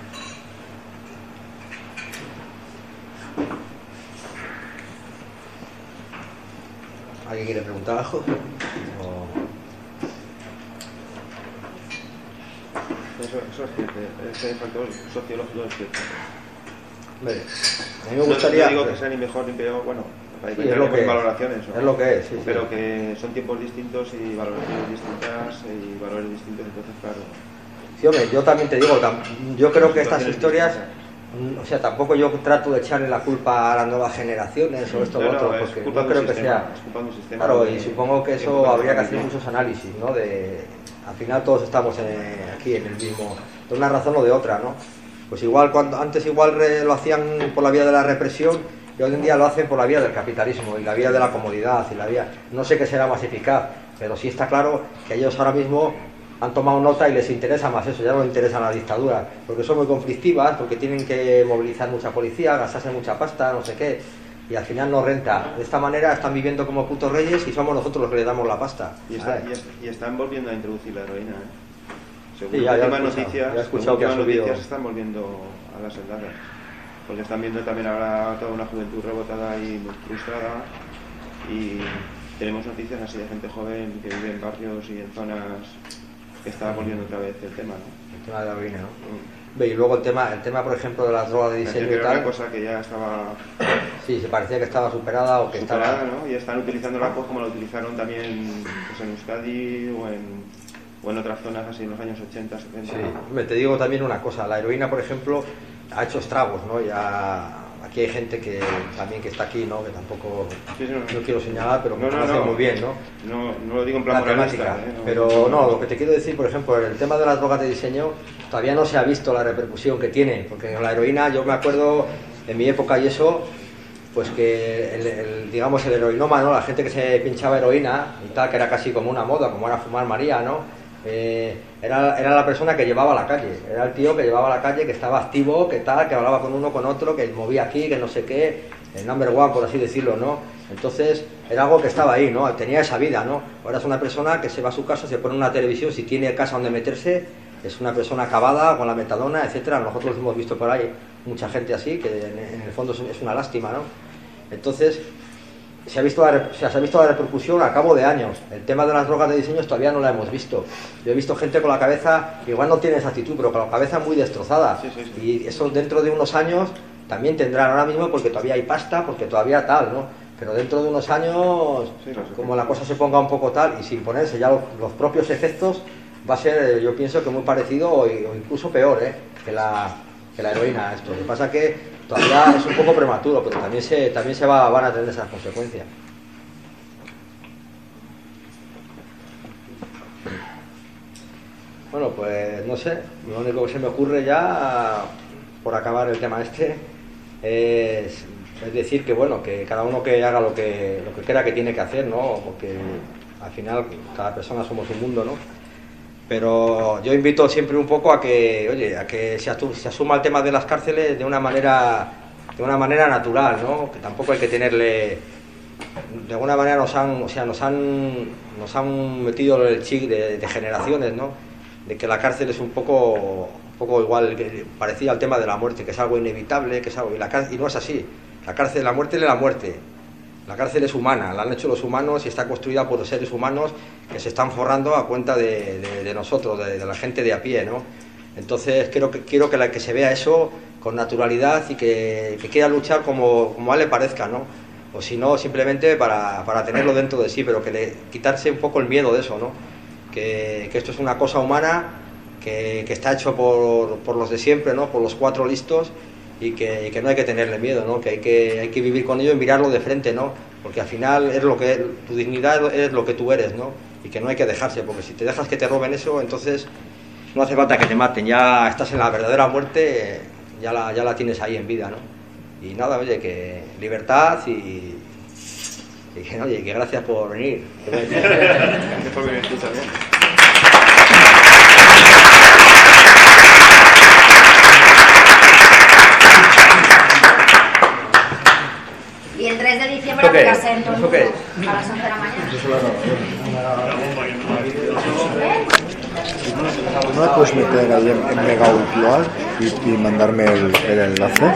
¿Alguien quiere preguntar algo? O... Eso, eso es cierto, ese factor sociológico es cierto. Hombre, a mí me gustaría... No, no digo que sea ni mejor ni peor, bueno, hay sí, es lo que es. Valoraciones, ¿no? Es lo que es, sí, pero sí. que son tiempos distintos y valoraciones distintas y valores distintos, entonces claro. Sí, hombre, yo también te digo, yo creo que estas historias, o sea, tampoco yo trato de echarle la culpa a las nuevas generaciones o esto o no, lo otro, no, porque no creo sistema, que sea... Es culpa de un sistema. Claro, de, y supongo que eso habría que hacer muchos análisis, ¿no? De, al final todos estamos en, aquí en el mismo, de una razón o de otra, ¿no? Pues igual, cuando antes igual re, lo hacían por la vía de la represión y hoy en día lo hacen por la vía del capitalismo y la vía de la comodidad y la vía... No sé qué será más eficaz, pero sí está claro que ellos ahora mismo han tomado nota y les interesa más eso, ya no les interesa la dictadura, porque son muy conflictivas, porque tienen que movilizar mucha policía, gastarse mucha pasta, no sé qué, y al final no renta. De esta manera están viviendo como putos reyes y somos nosotros los que les damos la pasta. Y, está, y, es, y están volviendo a introducir la heroína, ¿eh? Según sí, ya, ya últimas escuchado, noticias, ya he escuchado que ha subido. noticias están volviendo a las sendas, porque están viendo también ahora toda una juventud rebotada y muy frustrada, y tenemos noticias así de gente joven que vive en barrios y en zonas que está volviendo otra vez el tema, ¿no? El tema de la heroína, ¿no? Mm. Y luego el tema, el tema, por ejemplo, de las drogas de diseño que y tal. Una cosa que ya estaba... Sí, se parecía que estaba superada o que superada, estaba... ¿no? Y están utilizándola pues, como la utilizaron también pues, en Euskadi o en, o en otras zonas así en los años ochenta, setenta. Sí, me te digo también una cosa, la heroína, por ejemplo, ha hecho estragos, ¿no? Ya... Aquí hay gente que también que está aquí, ¿no? Que tampoco sí, sí, no, no quiero señalar, pero no, que no, conoce no, muy bien, ¿no? No, no lo digo en plan la temática, moralista, ¿eh? No, pero no, lo que te quiero decir, por ejemplo, el tema de las drogas de diseño todavía no se ha visto la repercusión que tiene, porque en la heroína yo me acuerdo en mi época y eso, pues que el, el, digamos el heroinómano, la gente que se pinchaba heroína y tal, que era casi como una moda, como era fumar María, ¿no? Eh, era, era la persona que llevaba a la calle, era el tío que llevaba a la calle, que estaba activo, que tal, que hablaba con uno, con otro, que movía aquí, que no sé qué, el number one, por así decirlo, ¿no? Entonces era algo que estaba ahí, ¿no? Tenía esa vida, ¿no? Ahora es una persona que se va a su casa, se pone una televisión, si tiene casa donde meterse, es una persona acabada con la metadona, etcétera. Nosotros hemos visto por ahí mucha gente así, que en, en el fondo es una lástima, ¿no? Entonces se ha visto la, se ha visto la repercusión a cabo de años. El tema de las drogas de diseño todavía no la hemos visto. Yo he visto gente con la cabeza, igual no tiene esa actitud, pero con la cabeza muy destrozada. Sí, sí, sí. Y eso dentro de unos años también tendrán ahora mismo, porque todavía hay pasta, porque todavía tal, ¿no? Pero dentro de unos años, sí, como la cosa se ponga un poco tal, y sin ponerse ya los, los propios efectos, va a ser, yo pienso que muy parecido o, o incluso peor, ¿eh? que, la, que la heroína. Esto. Lo que pasa que todavía es un poco prematuro, pero también se, también se va, van a tener esas consecuencias. Bueno, pues no sé, lo único que se me ocurre ya, por acabar el tema este, es, es decir que bueno, que cada uno que haga lo que, lo que crea que tiene que hacer, ¿no? Porque al final cada persona somos un mundo, ¿no? Pero yo invito siempre un poco a que, oye, a que se, atu- se asuma el tema de las cárceles de una manera, de una manera natural, ¿no? Que tampoco hay que tenerle, de alguna manera nos han, o sea, nos han, nos han metido el chip de, de generaciones, ¿no? De que la cárcel es un poco, un poco igual, que parecía al tema de la muerte, que es algo inevitable, que es algo, y, la cárcel, y no es así. La cárcel, la muerte es la muerte. La cárcel es humana, la han hecho los humanos y está construida por los seres humanos que se están forrando a cuenta de, de, de nosotros, de, de la gente de a pie, ¿no? Entonces quiero que, quiero que, la, que se vea eso con naturalidad y que, que quiera luchar como, como a él le parezca, ¿no? O si no, simplemente para, para tenerlo dentro de sí, pero que le, quitarse un poco el miedo de eso, ¿no? Que, que esto es una cosa humana, que, que está hecho por, por los de siempre, ¿no? Por los cuatro listos. Y que, y que no hay que tenerle miedo, ¿no? Que hay que hay que vivir con ello y mirarlo de frente, ¿no? Porque al final es lo que tu dignidad es lo que tú eres, ¿no? Y que no hay que dejarse, porque si te dejas que te roben eso, entonces no hace falta que te maten, ya estás en la verdadera muerte, ya la, ya la tienes ahí en vida, ¿no? Y nada, oye, que libertad y, y que, oye, que gracias por venir. Gracias por venir tú también. Y el tres de diciembre ¿Eso qué va a es? ser en ¿Eso qué es? a las once de la mañana. ¿No me puedes meter ahí en, en Mega Virtual y, y mandarme el, el enlace?